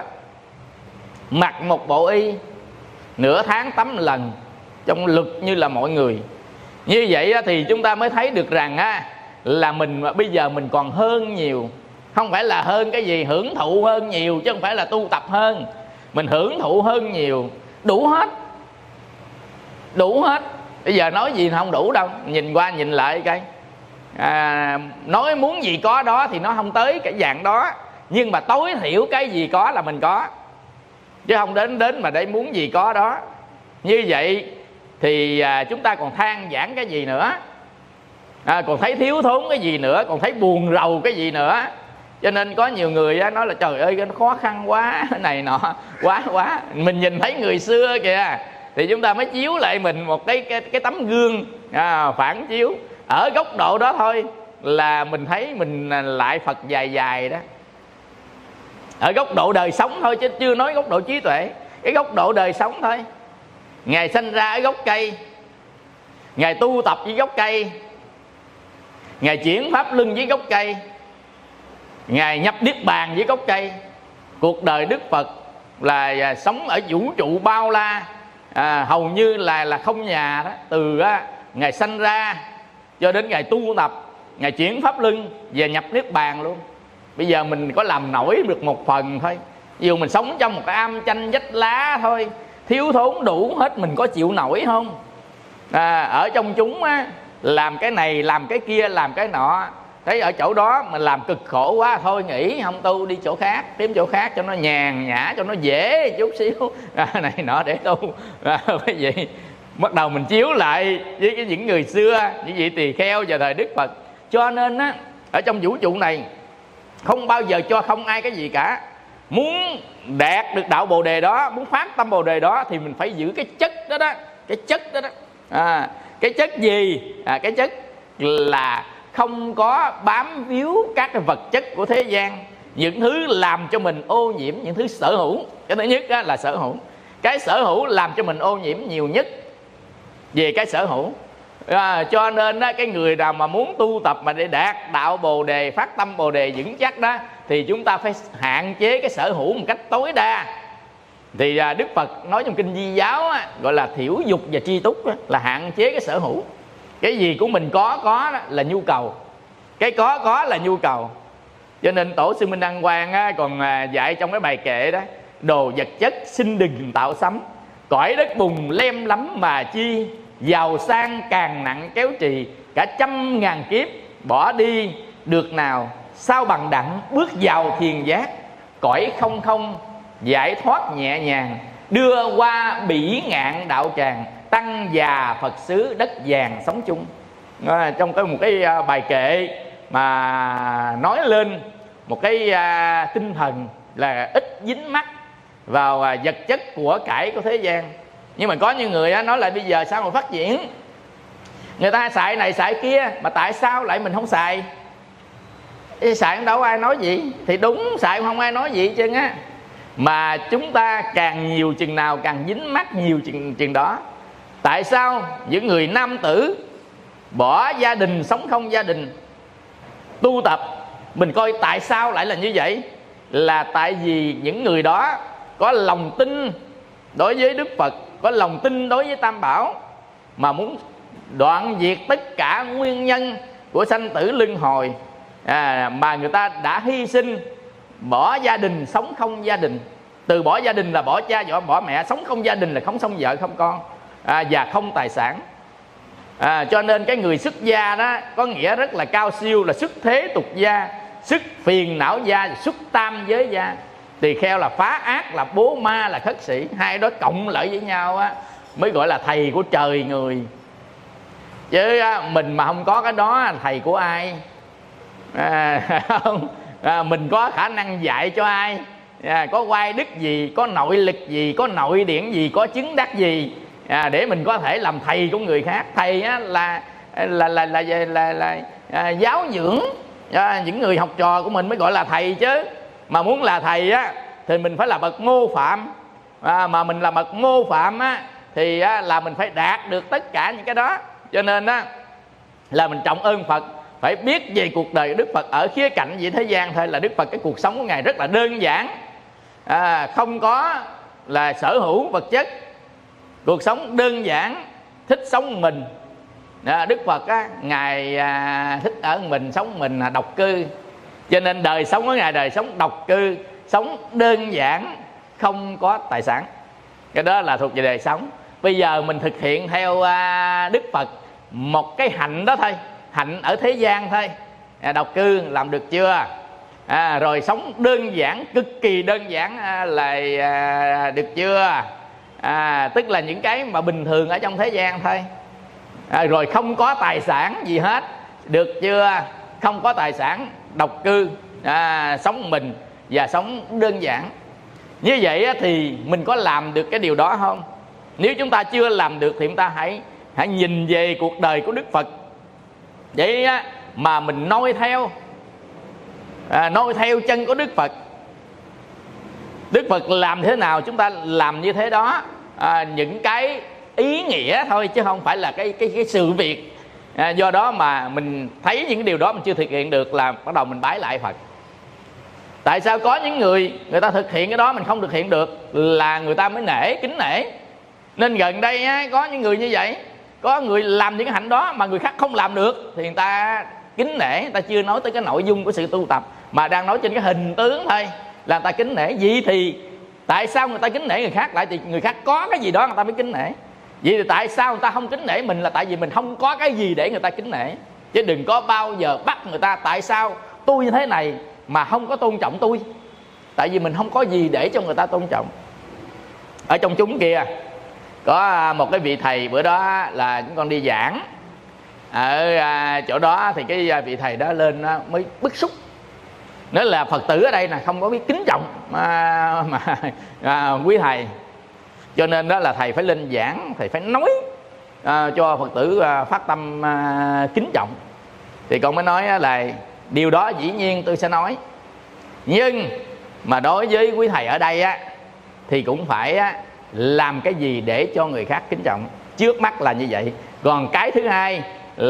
mặc một bộ y, nửa tháng tắm lần, trong lực như là mọi người. Như vậy thì chúng ta mới thấy được rằng là mình bây giờ mình còn hơn nhiều. Không phải là hơn cái gì, hưởng thụ hơn nhiều, chứ không phải là tu tập hơn. Mình hưởng thụ hơn nhiều, đủ hết. Đủ hết. Bây giờ nói gì không đủ đâu. Nhìn qua nhìn lại cái nói muốn gì có đó thì nó không tới cái dạng đó. Nhưng mà tối thiểu cái gì có là mình có, chứ không đến mà để muốn gì có đó. Như vậy thì chúng ta còn than vãn cái gì nữa, còn thấy thiếu thốn cái gì nữa, còn thấy buồn rầu cái gì nữa. Cho nên có nhiều người nói là trời ơi nó khó khăn quá, này nọ quá. Mình nhìn thấy người xưa kìa, thì chúng ta mới chiếu lại mình một cái tấm gương phản chiếu. Ở góc độ đó thôi là mình thấy mình lại Phật dài dài đó. Ở góc độ đời sống thôi, chứ chưa nói góc độ trí tuệ. Cái góc độ đời sống thôi. Ngài sinh ra ở gốc cây, Ngài tu tập với gốc cây, Ngài chuyển pháp luân với gốc cây, Ngài nhập niết bàn với gốc cây. Cuộc đời Đức Phật là sống ở vũ trụ bao la, hầu như là không nhà đó. Từ Ngài sanh ra cho đến Ngài tu tập, Ngài chuyển pháp luân và nhập niết bàn luôn. Bây giờ mình có làm nổi được một phần thôi. Dù mình sống trong một cái am chanh vách lá thôi, thiếu thốn đủ hết, mình có chịu nổi không? Ở trong chúng làm cái này, làm cái kia, làm cái nọ, thấy ở chỗ đó mình làm cực khổ quá, thôi nghỉ không tu, đi chỗ khác, kiếm chỗ khác cho nó nhàn nhã, cho nó dễ chút xíu này nọ để tu. Cái gì bắt đầu mình chiếu lại với những người xưa, những vị tỳ kheo vào thời Đức Phật. Cho nên ở trong vũ trụ này không bao giờ cho không ai cái gì cả. Muốn đạt được đạo Bồ Đề đó, muốn phát tâm Bồ Đề đó, thì mình phải giữ cái chất đó đó. Cái chất đó đó. Cái chất gì? Cái chất là không có bám víu các cái vật chất của thế gian, những thứ làm cho mình ô nhiễm, những thứ sở hữu. Cái thứ nhất là sở hữu. Cái sở hữu làm cho mình ô nhiễm nhiều nhất về cái sở hữu. Cho nên cái người nào mà muốn tu tập mà để đạt đạo Bồ Đề, phát tâm Bồ Đề vững chắc đó, thì chúng ta phải hạn chế cái sở hữu một cách tối đa. Thì Đức Phật nói trong kinh Di Giáo gọi là thiểu dục và tri túc, là hạn chế cái sở hữu. Cái gì của mình có đó là nhu cầu, cái có là nhu cầu. Cho nên Tổ sư Minh Đăng Quang còn dạy trong cái bài kệ đó: đồ vật chất xin đừng tạo sắm, cõi đất bùn lem lắm mà chi, giàu sang càng nặng kéo trì, cả trăm ngàn kiếp bỏ đi được nào, sao bằng đặng bước vào thiền giác, cõi không không giải thoát nhẹ nhàng, đưa qua bỉ ngạn đạo tràng, tăng già Phật xứ đất vàng sống chung. Trong một cái bài kệ mà nói lên một cái tinh thần là ít dính mắc vào vật chất của cải của thế gian. Nhưng mà có những người nói lại bây giờ sao mà phát triển, người ta xài này xài kia, mà tại sao lại mình không xài? Xài đâu ai nói gì, thì đúng, xài không ai nói gì chứ á. Mà chúng ta càng nhiều chừng nào càng dính mắc nhiều chừng đó. Tại sao những người nam tử bỏ gia đình, sống không gia đình, tu tập? Mình coi tại sao lại là như vậy? Là tại vì những người đó có lòng tin đối với Đức Phật, có lòng tin đối với Tam Bảo, mà muốn đoạn diệt tất cả nguyên nhân của sanh tử luân hồi, mà người ta đã hy sinh, bỏ gia đình, sống không gia đình. Từ bỏ gia đình là bỏ cha bỏ mẹ, sống không gia đình là không sống vợ không con, và không tài sản. Cho nên cái người xuất gia đó có nghĩa rất là cao siêu, là xuất thế tục gia, xuất phiền não gia, xuất tam giới gia. Tỳ kheo là phá ác, là bố ma, là khất sĩ. Hai đó cộng lại với nhau mới gọi là thầy của trời người. Chứ mình mà không có cái đó, thầy của ai? Mình có khả năng dạy cho ai? Có oai đức gì, có nội lực gì, có nội điển gì, có chứng đắc gì để mình có thể làm thầy của người khác? Thầy là giáo dưỡng những người học trò của mình mới gọi là thầy chứ. Mà muốn là thầy thì mình phải là bậc mô phạm. Mà mình là bậc mô phạm thì là mình phải đạt được tất cả những cái đó. Cho nên là mình trọng ơn Phật, phải biết về cuộc đời của Đức Phật ở khía cạnh về thế gian thôi. Là Đức Phật, cái cuộc sống của Ngài rất là đơn giản, không có là sở hữu vật chất, cuộc sống đơn giản, thích sống mình. Đức Phật á, Ngài thích ở mình, sống mình, độc cư. Cho nên đời sống của Ngài đời sống độc cư, sống đơn giản, không có tài sản. Cái đó là thuộc về đời sống. Bây giờ mình thực hiện theo Đức Phật một cái hạnh đó thôi, hạnh ở thế gian thôi. Độc cư làm được chưa? Rồi sống đơn giản, cực kỳ đơn giản là được chưa? Tức là những cái mà bình thường ở trong thế gian thôi. Rồi không có tài sản gì hết, được chưa? Không có tài sản, độc cư, sống mình và sống đơn giản. Như vậy thì mình có làm được cái điều đó không? Nếu chúng ta chưa làm được thì chúng ta hãy nhìn về cuộc đời của Đức Phật, vậy mà mình noi theo chân của Đức Phật. Đức Phật làm thế nào chúng ta làm như thế đó. Những cái ý nghĩa thôi chứ không phải là cái sự việc. Do đó mà mình thấy những điều đó mình chưa thực hiện được là bắt đầu mình bái lại Phật. Tại sao có những người ta thực hiện cái đó mình không thực hiện được, là người ta mới kính nể. Nên gần đây có những người như vậy, có người làm những cái hạnh đó mà người khác không làm được thì người ta kính nể. Người ta chưa nói tới cái nội dung của sự tu tập, mà đang nói trên cái hình tướng thôi là người ta kính nể. Vậy thì tại sao người ta kính nể người khác? Lại thì người khác có cái gì đó người ta mới kính nể. Vậy thì tại sao người ta không kính nể mình? Là tại vì mình không có cái gì để người ta kính nể. Chứ đừng có bao giờ bắt người ta tại sao tôi như thế này mà không có tôn trọng tôi. Tại vì mình không có gì để cho người ta tôn trọng. Ở trong chúng kia có một cái vị thầy, bữa đó là chúng con đi giảng ở chỗ đó, thì cái vị thầy đó lên mới bức xúc. Nói là Phật tử ở đây là không có biết kính trọng quý thầy, cho nên đó là thầy phải lên giảng, thầy phải nói cho Phật tử phát tâm kính trọng. Thì con mới nói là điều đó dĩ nhiên tôi sẽ nói, nhưng mà đối với quý thầy ở đây thì cũng phải làm cái gì để cho người khác kính trọng. Trước mắt là như vậy. Còn cái thứ hai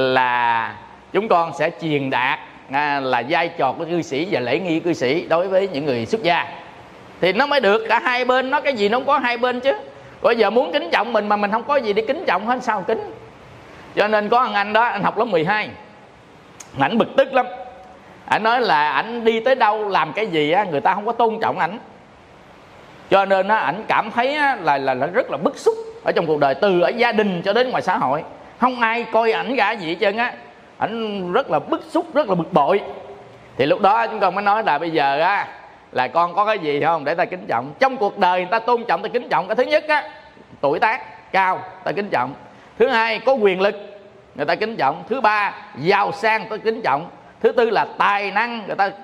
là chúng con sẽ truyền đạt là vai trò của cư sĩ và lễ nghi cư sĩ đối với những người xuất gia, thì nó mới được cả hai bên. Nó cái gì nó cũng có hai bên chứ. Bây giờ muốn kính trọng mình mà mình không có gì để kính trọng hết, sao kính? Cho nên có anh đó, anh học lớp 12, ảnh bực tức lắm. Ảnh nói là ảnh đi tới đâu làm cái gì người ta không có tôn trọng ảnh. Cho nên ảnh cảm thấy là rất là bức xúc ở trong cuộc đời, từ ở gia đình cho đến ngoài xã hội. Không ai coi ảnh cả gì hết trơn á. Ảnh rất là bức xúc, rất là bực bội. Thì lúc đó chúng con mới nói là bây giờ là con có cái gì không để ta kính trọng. Trong cuộc đời người ta tôn trọng, ta kính trọng. Cái thứ nhất tuổi tác cao, ta kính trọng. Thứ hai, có quyền lực, người ta kính trọng. Thứ ba, giàu sang, ta kính trọng. Thứ tư là tài năng, người ta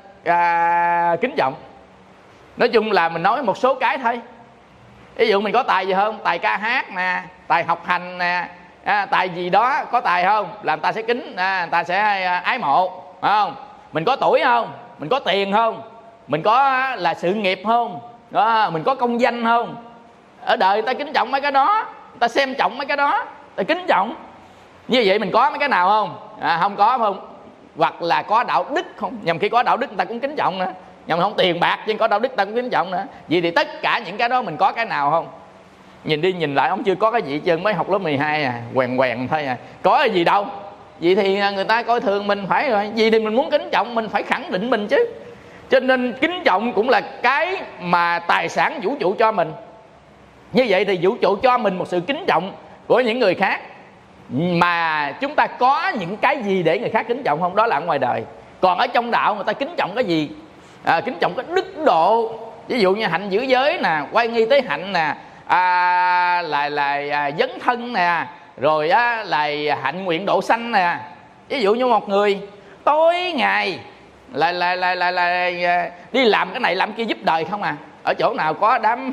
kính trọng. Nói chung là mình nói một số cái thôi. Ví dụ mình có tài gì không? Tài ca hát nè, tài học hành nè, tài gì đó có tài không? Là người ta sẽ kính, người ta sẽ ái mộ, phải không? Mình có tuổi không? Mình có tiền không? Mình có là sự nghiệp không? Đó, mình có công danh không? Ở đời người ta kính trọng mấy cái đó, người ta xem trọng mấy cái đó, người ta kính trọng. Như vậy mình có mấy cái nào không? Không có không? Hoặc là có đạo đức không? Nhằm khi có đạo đức người ta cũng kính trọng nữa. Nhằm không tiền bạc nhưng có đạo đức ta cũng kính trọng nữa. Vậy thì tất cả những cái đó mình có cái nào không? Nhìn đi nhìn lại ông chưa có cái gì hết trơn, mới học lớp 12 quèn thôi có cái gì đâu. Vậy thì người ta coi thường mình phải rồi. Vì thì mình muốn kính trọng mình phải khẳng định mình chứ. Cho nên kính trọng cũng là cái mà tài sản vũ trụ cho mình. Như vậy thì vũ trụ cho mình một sự kính trọng của những người khác. Mà chúng ta có những cái gì để người khác kính trọng không? Đó là ở ngoài đời. Còn ở trong đạo người ta kính trọng cái gì? Kính trọng cái đức độ. Ví dụ như hạnh giữ giới nè, quay nghi tế hạnh nè, là dấn thân nè, rồi là hạnh nguyện độ sanh nè. Ví dụ như một người tối ngày là đi làm cái này làm kia giúp đời không ở chỗ nào có đám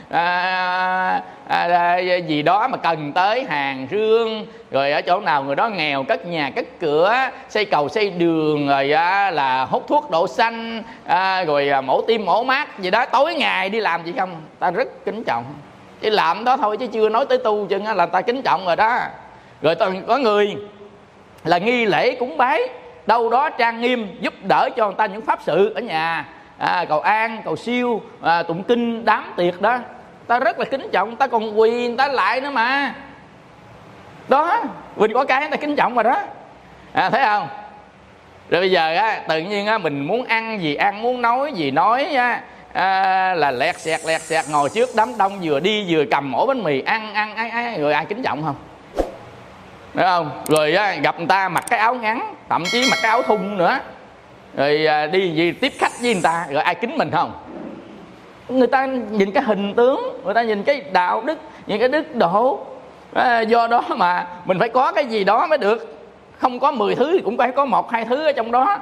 gì đó mà cần tới hàng rương, rồi ở chỗ nào người đó nghèo cất nhà cất cửa, xây cầu xây đường, rồi là hút thuốc độ xanh, rồi mổ tim mổ mắt gì đó, tối ngày đi làm gì không, ta rất kính trọng. Chỉ làm đó thôi chứ chưa nói tới tu chừng là ta kính trọng rồi đó. Rồi có người là nghi lễ cúng bái, đâu đó trang nghiêm, giúp đỡ cho người ta những pháp sự ở nhà, cầu an, cầu siêu, tụng kinh, đám tiệc đó, ta rất là kính trọng, ta còn quỳ người ta lại nữa mà. Đó, mình có cái người ta kính trọng rồi đó, thấy không? Rồi bây giờ á, tự nhiên á, mình muốn ăn gì ăn, muốn nói gì nói á, là lẹt xẹt ngồi trước đám đông, vừa đi vừa cầm ổ bánh mì ăn, rồi ai kính trọng không? Đúng không? Rồi á, gặp người ta mặc cái áo ngắn, thậm chí mặc cái áo thun nữa, rồi đi gì tiếp khách với người ta, rồi ai kính mình không? Người ta nhìn cái hình tướng, người ta nhìn cái đạo đức, nhìn cái đức độ. Do đó mà mình phải có cái gì đó mới được. Không có 10 thứ thì cũng phải có 1-2 thứ ở trong đó.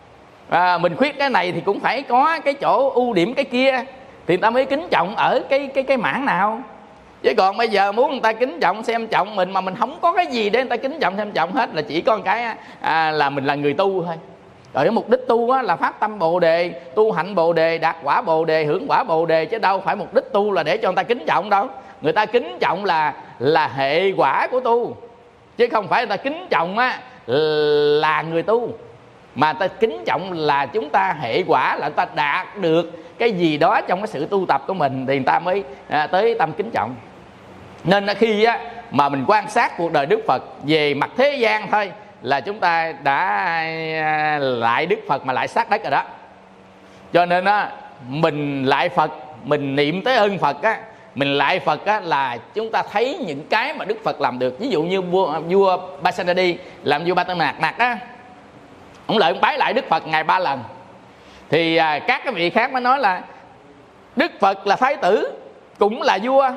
Mình khuyết cái này thì cũng phải có cái chỗ ưu điểm cái kia, thì người ta mới kính trọng ở cái mảng nào. Chứ còn bây giờ muốn người ta kính trọng xem trọng mình mà mình không có cái gì để người ta kính trọng xem trọng hết, là chỉ có một cái là mình là người tu thôi. Rồi cái mục đích tu á, là phát tâm Bồ đề, tu hạnh Bồ đề, đạt quả Bồ đề, hưởng quả Bồ đề, chứ đâu phải mục đích tu là để cho người ta kính trọng đâu. Người ta kính trọng là hệ quả của tu, chứ không phải người ta kính trọng á là người tu, mà ta kính trọng là chúng ta hệ quả, là ta đạt được cái gì đó trong cái sự tu tập của mình thì người ta mới tới tâm kính trọng. Nên khi á, mà mình quan sát cuộc đời Đức Phật về mặt thế gian thôi là chúng ta đã lại Đức Phật mà lại sát đất rồi đó. Cho nên á, mình lại Phật, mình niệm tới ơn Phật á, mình lại Phật á, là chúng ta thấy những cái mà Đức Phật làm được. Ví dụ như vua Pasenadi làm vua Ba Tư Nạc á, ông lại ông bái lại Đức Phật ngày 3 lần. Thì các cái vị khác mới nói là Đức Phật là thái tử, cũng là vua,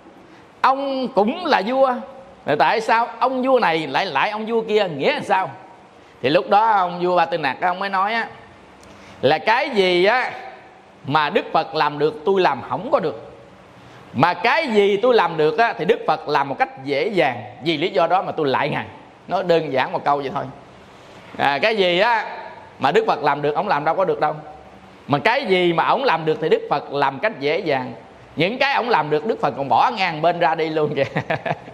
ông cũng là vua, rồi tại sao ông vua này lại ông vua kia, nghĩa là sao? Thì lúc đó ông vua Ba Tư Nạc ông mới nói á, là cái gì á mà Đức Phật làm được tôi làm không có được, mà cái gì tôi làm được á, thì Đức Phật làm một cách dễ dàng, vì lý do đó mà tôi lại Ngài. Nói đơn giản một câu vậy thôi. Cái gì á mà Đức Phật làm được ông làm đâu có được đâu, mà cái gì mà ông làm được thì Đức Phật làm cách dễ dàng. Những cái ông làm được Đức Phật còn bỏ ngang bên ra đi luôn kìa.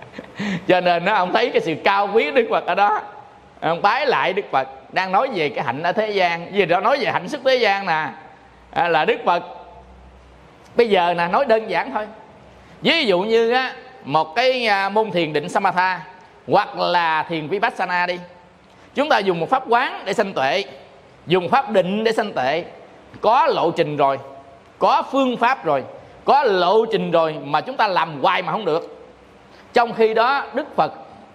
Cho nên nó ông thấy cái sự cao quý Đức Phật ở đó, ông bái lại Đức Phật. Đang nói về cái hạnh ở thế gian, vì đó nói về hạnh xuất thế gian nè, là Đức Phật bây giờ là nói đơn giản thôi. Ví dụ như á, một cái môn thiền định Samatha hoặc là thiền Vipassana đi, chúng ta dùng một pháp quán để sanh tuệ, dùng pháp định để sanh tuệ, có lộ trình rồi, có phương pháp rồi, có lộ trình rồi, mà chúng ta làm hoài mà không được. Trong khi đó Đức Phật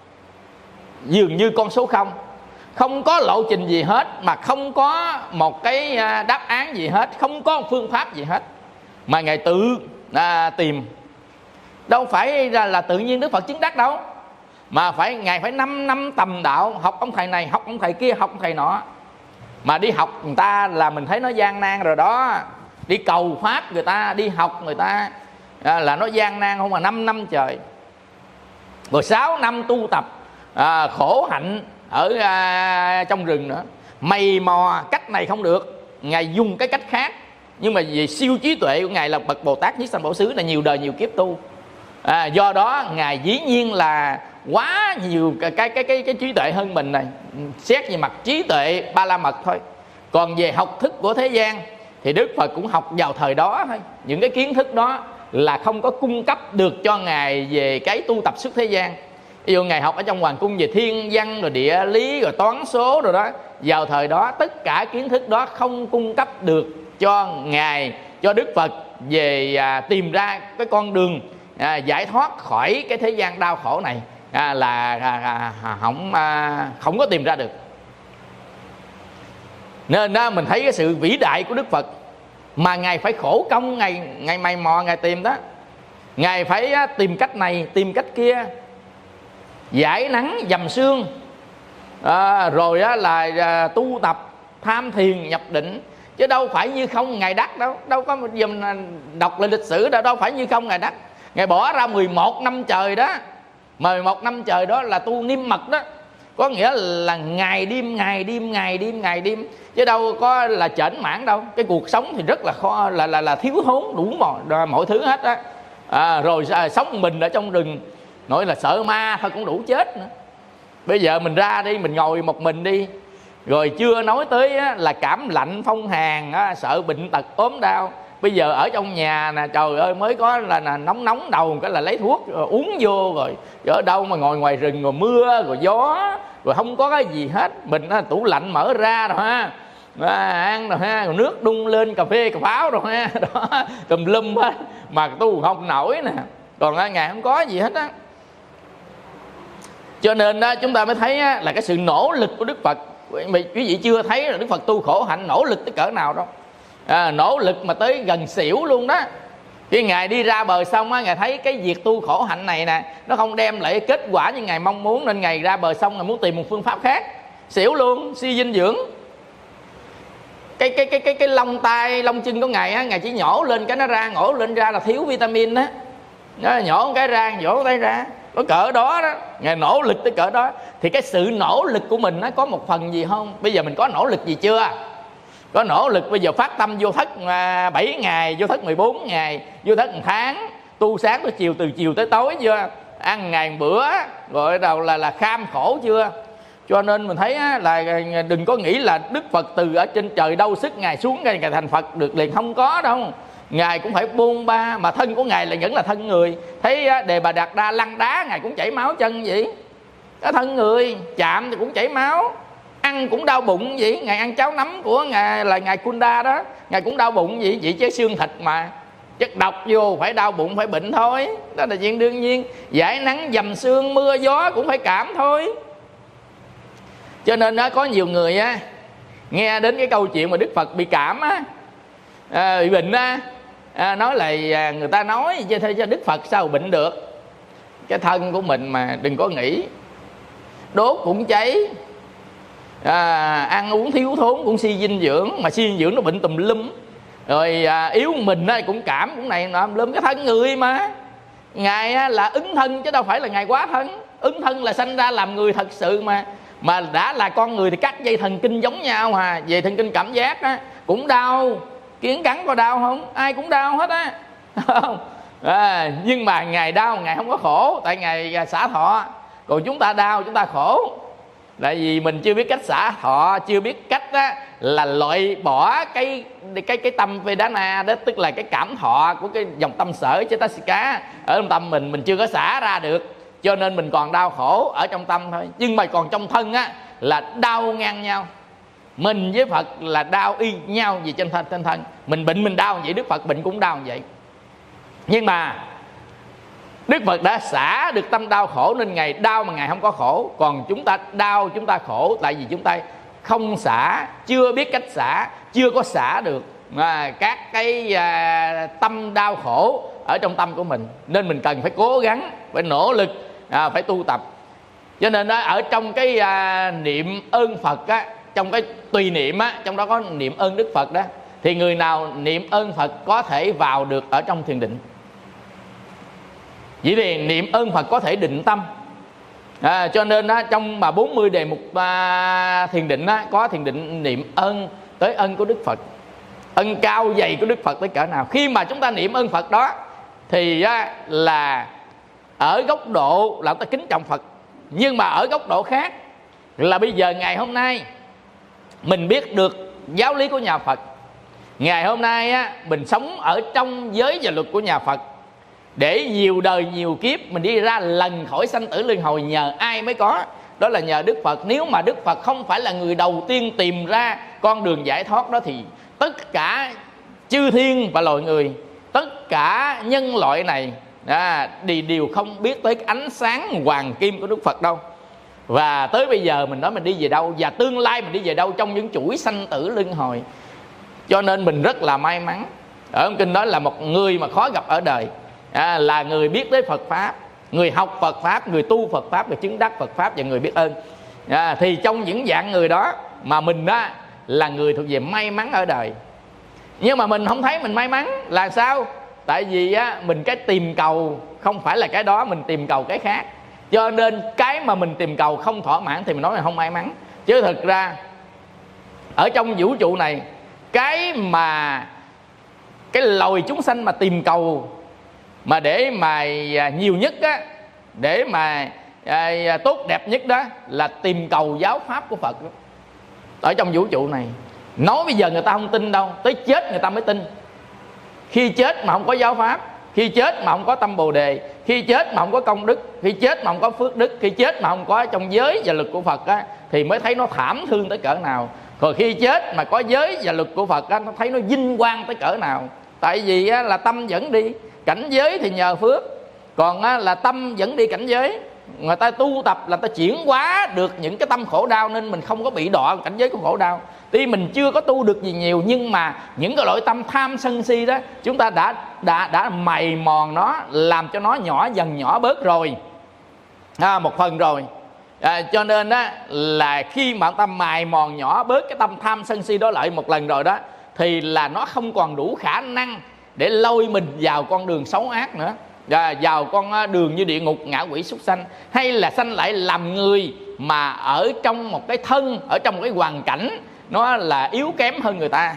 dường như con số không có lộ trình gì hết, mà không có một cái đáp án gì hết, không có một phương pháp gì hết, mà Ngài tự tìm. Đâu phải là tự nhiên Đức Phật chứng đắc đâu, mà Ngài phải 5 năm tầm đạo, học ông thầy này, học ông thầy kia, học ông thầy nọ. Mà đi học người ta là mình thấy nó gian nan rồi đó. Đi cầu pháp người ta, đi học người ta là nó gian nan không, mà 5 năm trời. Rồi 6 năm tu tập khổ hạnh ở trong rừng nữa, mày mò cách này không được, Ngài dùng cái cách khác. Nhưng mà vì siêu trí tuệ của Ngài là bậc Bồ Tát Nhất Sanh Bảo Xứ, là nhiều đời nhiều kiếp tu, do đó Ngài dĩ nhiên là quá nhiều cái trí tuệ hơn mình này. Xét về mặt trí tuệ Ba La Mật thôi. Còn về học thức của thế gian thì Đức Phật cũng học vào thời đó thôi. Những cái kiến thức đó là không có cung cấp được cho Ngài về cái tu tập xuất thế gian. Ví dụ Ngài học ở trong hoàng cung về thiên văn rồi địa lý rồi toán số rồi đó, vào thời đó tất cả kiến thức đó không cung cấp được cho Ngài, cho Đức Phật về tìm ra cái con đường giải thoát khỏi cái thế gian đau khổ này, là không có tìm ra được. Nên mình thấy cái sự vĩ đại của Đức Phật, mà Ngài phải khổ công, Ngài mày mò, Ngài tìm đó. Ngài phải tìm cách này, tìm cách kia, giải nắng dầm sương, rồi là tu tập tham thiền nhập định. Chứ đâu phải như không Ngài đắc đâu. Đâu có dùm đọc lại lịch sử đâu phải như không Ngài đắc. Ngài bỏ ra 11 năm trời đó. 11 năm trời đó là tu nghiêm mật đó. Có nghĩa là ngày đêm, chứ đâu có là chểnh mãn đâu. Cái cuộc sống thì rất là khó, là thiếu thốn đủ mọi thứ hết á. Rồi sống mình ở trong rừng, nói là sợ ma thôi cũng đủ chết nữa. Bây giờ mình ra đi, mình ngồi một mình đi, Rồi chưa nói tới á, là cảm lạnh phong hàn á, sợ bệnh tật ốm đau. Bây giờ ở trong nhà nè, trời ơi, mới có là nóng nóng đầu cái là lấy thuốc rồi uống vô, rồi ở đâu mà ngồi ngoài rừng rồi mưa rồi gió rồi không có cái gì hết. Mình tủ lạnh mở ra rồi ha, ăn rồi ha, rồi nước đun lên, cà phê cà pháo rồi ha, đó tùm lum hết mà tu không nổi nè. Còn Ngài không có gì hết á. Cho nên đó, chúng ta mới thấy á, là cái sự nỗ lực của Đức Phật. Quý vị chưa thấy là Đức Phật tu khổ hạnh nỗ lực tới cỡ nào đâu. Nỗ lực mà tới gần xỉu luôn đó. Khi Ngài đi ra bờ sông á, Ngài thấy cái việc tu khổ hạnh này nè, nó không đem lại kết quả như Ngài mong muốn, nên Ngài ra bờ sông Ngài muốn tìm một phương pháp khác. Xỉu luôn, suy dinh dưỡng. Cái lông tay lông chân của Ngài á, Ngài chỉ nhổ lên cái nó ra, nhổ lên ra là thiếu vitamin đó. Nó nhổ một cái ra, nhổ một cái ra, có cỡ đó đó. Ngài nỗ lực tới cỡ đó. Thì cái sự nỗ lực của mình nó có một phần gì không? Bây giờ mình có nỗ lực gì chưa? Có nỗ lực bây giờ phát tâm vô thất 7 ngày, vô thất 14 ngày, vô thất 1 tháng, tu sáng tới chiều, từ chiều tới tối chưa? Ăn ngày một bữa, rồi đầu là kham khổ chưa? Cho nên mình thấy là đừng có nghĩ là Đức Phật từ ở trên trời đâu sức Ngài xuống Ngài thành Phật được liền, không có đâu. Ngài cũng phải bôn ba, mà thân của Ngài là vẫn là thân người. Thấy Đề Bà Đạt Đa lăn đá Ngài cũng chảy máu chân vậy. Cái thân người chạm thì cũng chảy máu, ăn cũng đau bụng vậy. Ngài ăn cháo nấm của Ngài là Ngài Kunda đó, Ngài cũng đau bụng vậy. Vậy chứ xương thịt mà chất độc vô phải đau bụng, phải bệnh thôi. Đó là chuyện đương nhiên. Giải nắng dầm sương mưa gió cũng phải cảm thôi. Cho nên có nhiều người nghe đến cái câu chuyện mà Đức Phật bị cảm bị bệnh nói là người ta nói cho Đức Phật sao bệnh được. Cái thân của mình mà đừng có nghĩ, đốt cũng cháy, ăn uống thiếu thốn cũng suy dinh dưỡng, mà suy dinh dưỡng nó bệnh tùm lum. Rồi yếu mình cũng cảm, cũng này nọ lum. Cái thân người mà Ngài là ứng thân chứ đâu phải là Ngài quá thân. Ứng thân là sanh ra làm người thật sự mà đã là con người thì các dây thần kinh giống nhau về thần kinh cảm giác cũng đau. Kiến cắn có đau không? Ai cũng đau hết á. Nhưng mà Ngài đau Ngài không có khổ, tại Ngài xả thọ. Còn chúng ta đau chúng ta khổ, tại vì mình chưa biết cách xả thọ, chưa biết cách là loại bỏ cái tâm Vedana đó, tức là cái cảm thọ của cái dòng tâm sở Cetasika ở trong tâm mình chưa có xả ra được, cho nên mình còn đau khổ ở trong tâm thôi. Nhưng mà còn trong thân là đau ngang nhau. Mình với Phật là đau y nhau gì trên thân. Mình bệnh mình đau vậy, Đức Phật bệnh cũng đau vậy. Nhưng mà Đức Phật đã xả được tâm đau khổ nên Ngài đau mà Ngài không có khổ. Còn chúng ta đau chúng ta khổ, tại vì chúng ta không xả, chưa biết cách xả, chưa có xả được các cái tâm đau khổ ở trong tâm của mình. Nên mình cần phải cố gắng, phải nỗ lực, phải tu tập. Cho nên ở trong cái niệm ơn Phật trong cái tùy niệm trong đó có niệm ơn Đức Phật đó, thì người nào niệm ơn Phật có thể vào được ở trong thiền định. Vậy thì niệm ơn Phật có thể định tâm. Cho nên trong 40 đề mục thiền định có thiền định niệm ơn tới ân của Đức Phật. Ân cao dày của Đức Phật tới cỡ nào. Khi mà chúng ta niệm ơn Phật đó thì là ở góc độ là chúng ta kính trọng Phật. Nhưng mà ở góc độ khác là bây giờ ngày hôm nay mình biết được giáo lý của nhà Phật. Ngày hôm nay mình sống ở trong giới và luật của nhà Phật, để nhiều đời nhiều kiếp mình đi ra lần khỏi sanh tử luân hồi. Nhờ ai mới có? Đó là nhờ Đức Phật. Nếu mà Đức Phật không phải là người đầu tiên tìm ra con đường giải thoát đó, thì tất cả chư thiên và loài người, tất cả nhân loại này đều không biết tới cái ánh sáng hoàng kim của Đức Phật đâu. Và tới bây giờ mình nói mình đi về đâu, và tương lai mình đi về đâu trong những chuỗi sanh tử luân hồi. Cho nên mình rất là may mắn. Ở trong kinh đó là một người mà khó gặp ở đời, là người biết tới Phật Pháp, người học Phật Pháp, người tu Phật Pháp, người chứng đắc Phật Pháp và người biết ơn. Thì trong những dạng người đó mà mình là người thuộc về may mắn ở đời. Nhưng mà mình không thấy mình may mắn là sao? Tại vì mình cái tìm cầu không phải là cái đó, mình tìm cầu cái khác. Cho nên cái mà mình tìm cầu không thỏa mãn thì mình nói là không may mắn. Chứ thực ra ở trong vũ trụ này, cái loài chúng sanh mà tìm cầu mà để mà nhiều nhất để mà tốt đẹp nhất đó là tìm cầu giáo pháp của Phật. ở trong vũ trụ này. Nói bây giờ người ta không tin đâu, tới chết người ta mới tin. Khi chết mà không có giáo pháp, khi chết mà không có tâm Bồ Đề, khi chết mà không có công đức, khi chết mà không có phước đức, khi chết mà không có trong giới và luật của Phật á, thì mới thấy nó thảm thương tới cỡ nào. Còn khi chết mà có giới và luật của Phật á, nó thấy nó vinh quang tới cỡ nào. Tại vì á, là tâm dẫn đi cảnh giới thì nhờ phước, còn á, là tâm dẫn đi cảnh giới. Người ta tu tập là ta chuyển hóa được những cái tâm khổ đau, nên mình không có bị đọa cảnh giới của khổ đau. Tuy mình chưa có tu được gì nhiều, nhưng mà những cái loại tâm tham sân si đó, chúng ta đã mày mòn nó, làm cho nó nhỏ dần nhỏ bớt rồi, một phần rồi. Cho nên á, là khi mà ta mài mòn nhỏ bớt cái tâm tham sân si đó lại một lần rồi đó, thì là nó không còn đủ khả năng để lôi mình vào con đường xấu ác nữa, vào con đường như địa ngục, ngạ quỷ, súc sanh, hay là sanh lại làm người mà ở trong một cái thân, ở trong một cái hoàn cảnh nó là yếu kém hơn người ta.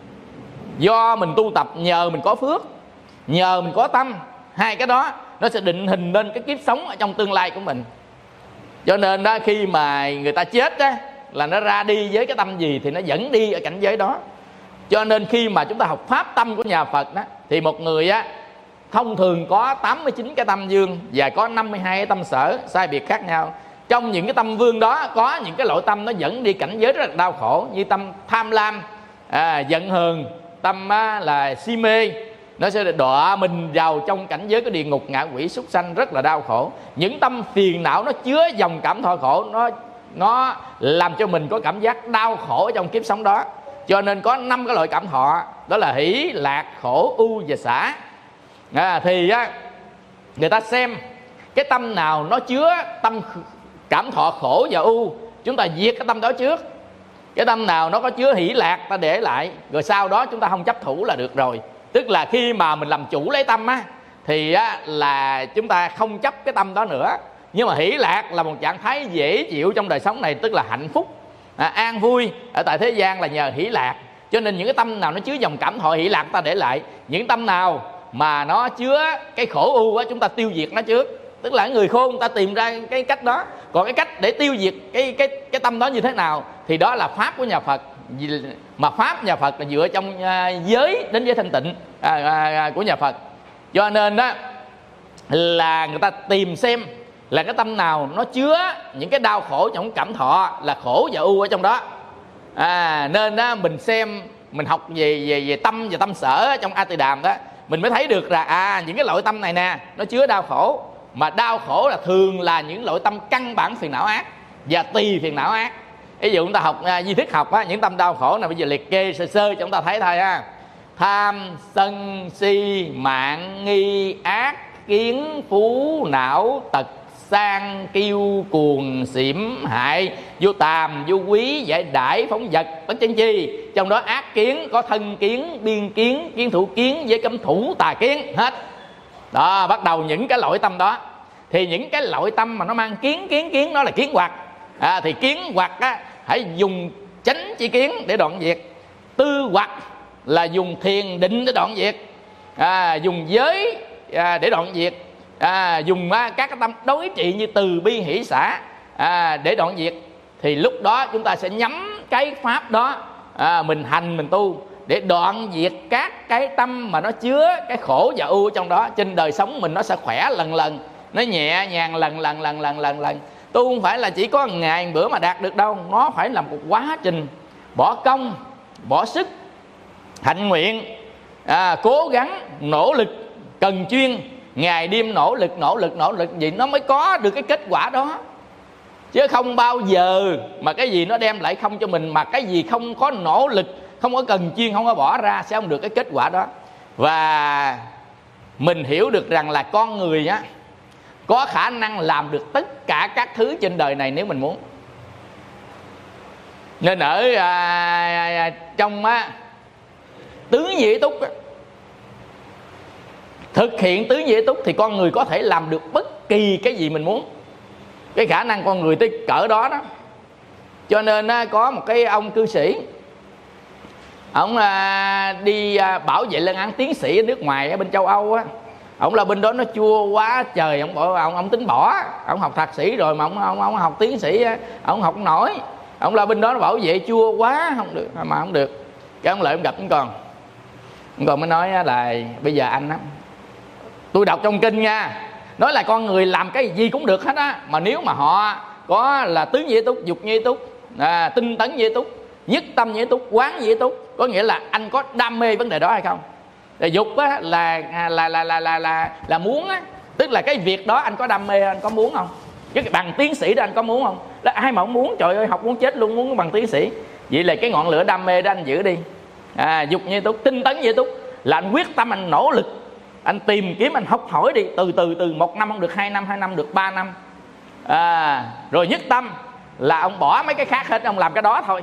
Do mình tu tập, nhờ mình có phước, nhờ mình có tâm, hai cái đó nó sẽ định hình lên cái kiếp sống ở trong tương lai của mình. Cho nên đó, khi mà người ta chết á, là nó ra đi với cái tâm gì thì nó vẫn đi ở cảnh giới đó. Cho nên khi mà chúng ta học pháp tâm của nhà Phật đó, thì một người á thông thường có 89 cái tâm dương và có 52 cái tâm sở sai biệt khác nhau. Trong những cái tâm vương đó có những cái loại tâm nó dẫn đi cảnh giới rất là đau khổ, như tâm tham lam, giận hờn, tâm là si mê, nó sẽ đọa mình vào trong cảnh giới của địa ngục, ngạ quỷ, súc sanh rất là đau khổ. Những tâm phiền não nó chứa dòng cảm thọ khổ, nó làm cho mình có cảm giác đau khổ trong kiếp sống đó. Cho nên có 5 cái loại cảm thọ, đó là hỷ, lạc, khổ, ưu và xả. Thì á, người ta xem cái tâm nào nó chứa tâm cảm thọ khổ và ưu, chúng ta diệt cái tâm đó trước. Cái tâm nào nó có chứa hỷ lạc ta để lại, rồi sau đó chúng ta không chấp thủ là được rồi. Tức là khi mà mình làm chủ lấy tâm á, thì á, là chúng ta không chấp cái tâm đó nữa. Nhưng mà hỷ lạc là một trạng thái dễ chịu trong đời sống này, tức là hạnh phúc, an vui ở tại thế gian là nhờ hỷ lạc. Cho nên những cái tâm nào nó chứa dòng cảm thọ hỷ lạc ta để lại. Những tâm nào mà nó chứa cái khổ ưu á, chúng ta tiêu diệt nó trước. Tức là người khôn người ta tìm ra cái cách đó. Còn cái cách để tiêu diệt cái tâm đó như thế nào thì đó là pháp của nhà Phật. Mà pháp nhà Phật là dựa trong giới đến giới thanh tịnh của nhà Phật. Cho nên đó là người ta tìm xem là cái tâm nào nó chứa những cái đau khổ trong cảm thọ, là khổ và ưu ở trong đó. Nên đó, mình xem, mình học về tâm và tâm sở trong A Tỳ Đàm đó, mình mới thấy được là những cái loại tâm này nè nó chứa đau khổ. Mà đau khổ là thường là những loại tâm căn bản phiền não ác và tùy phiền não ác. Ví dụ chúng ta học di thức học á, những tâm đau khổ này bây giờ liệt kê sơ sơ cho chúng ta thấy thôi ha. Tham, sân, si, mạn, nghi, ác, kiến, phú, não, tật, sang, kiêu, cuồng, xỉm, hại, vô tàm, vô quý, giải đãi, phóng vật, tất chân chi. Trong đó ác kiến có thân kiến, biên kiến, kiến thủ kiến, giới cấm thủ, tà kiến hết. Đó, bắt đầu những cái loại tâm đó. Thì những cái loại tâm mà nó mang kiến nó là kiến hoặc. Thì kiến hoặc á, hãy dùng chánh chi kiến để đoạn diệt. Tư hoặc là dùng thiền định để đoạn diệt. Dùng giới để đoạn diệt. Dùng các cái tâm đối trị như từ bi hỷ xả để đoạn diệt. Thì lúc đó chúng ta sẽ nhắm cái pháp đó, mình hành mình tu để đoạn diệt các cái tâm mà nó chứa cái khổ và ưu trong đó. Trên đời sống mình nó sẽ khỏe lần lần, nó nhẹ nhàng lần. Tu không phải là chỉ có ngày bữa mà đạt được đâu. Nó phải là một quá trình bỏ công, bỏ sức, hạnh nguyện, cố gắng, nỗ lực, cần chuyên, ngày đêm nỗ lực vậy nó mới có được cái kết quả đó. Chứ không bao giờ mà cái gì nó đem lại không cho mình, mà cái gì không có nỗ lực, không có cần chuyên, không có bỏ ra sẽ không được cái kết quả đó. Và mình hiểu được rằng là con người á có khả năng làm được tất cả các thứ trên đời này nếu mình muốn. Nên ở trong tứ nhị túc á, thực hiện tứ nhị túc thì con người có thể làm được bất kỳ cái gì mình muốn. Cái khả năng con người tới cỡ đó đó. Cho nên có một cái ông cư sĩ, ông đi bảo vệ lên án tiến sĩ ở nước ngoài, ở bên châu Âu á. Ông là bên đó nó chua quá trời, ông tính bỏ. Ông học thạc sĩ rồi mà ông học tiến sĩ, ông học không nổi. Ông la bên đó nó bảo vệ chua quá không được, mà không được. Cái ông lại ông gặp ông còn mới nói là bây giờ anh á, tôi đọc trong kinh nha, nói là con người làm cái gì cũng được hết á, mà nếu mà họ có là tứ nhĩ túc, dục nhĩ túc, tinh tấn nhĩ túc, nhất tâm nhĩ túc, quán nhĩ túc, có nghĩa là anh có đam mê vấn đề đó hay không. Rồi dục á là muốn á, tức là cái việc đó anh có đam mê, anh có muốn không? Cái bằng tiến sĩ đó anh có muốn không? Đó, ai mà không muốn, trời ơi học muốn chết luôn, muốn bằng tiến sĩ. Vậy là cái ngọn lửa đam mê đó anh giữ đi. Dục nhĩ túc, tinh tấn nhĩ túc là anh quyết tâm, anh nỗ lực, anh tìm kiếm, anh học hỏi đi, từ 1 năm không được 2 năm, 2 năm được 3 năm. Rồi nhất tâm là ông bỏ mấy cái khác hết, ông làm cái đó thôi.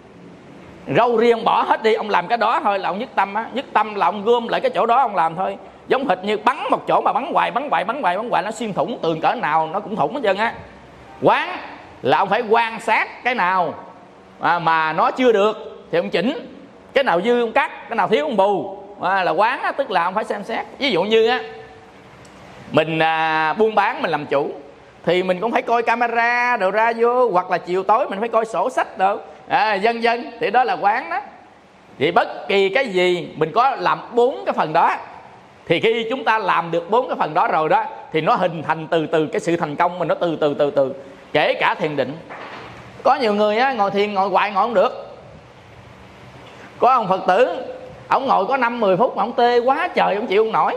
Râu riêng bỏ hết đi, ông làm cái đó thôi là ông nhất tâm á. Nhất tâm là ông gom lại cái chỗ đó ông làm thôi. Giống hệt như bắn một chỗ mà bắn hoài nó xuyên thủng tường cỡ nào nó cũng thủng hết trơn á. Quán là ông phải quan sát cái nào mà nó chưa được thì ông chỉnh, cái nào dư ông cắt, cái nào thiếu ông bù. Là quán á, tức là ông phải xem xét. Ví dụ như á, mình buôn bán, mình làm chủ thì mình cũng phải coi camera đồ ra vô, hoặc là chiều tối mình phải coi sổ sách đồ, vân vân, thì đó là quán đó. Thì bất kỳ cái gì mình có làm 4 cái phần đó, thì khi chúng ta làm được 4 cái phần đó rồi đó, thì nó hình thành từ cái sự thành công mình, nó từ. Kể cả thiền định, có nhiều người á, ngồi thiền ngồi hoài ngồi không được. Có ông Phật tử, ông ngồi có 5-10 phút mà ông tê quá trời, ông chịu không nổi.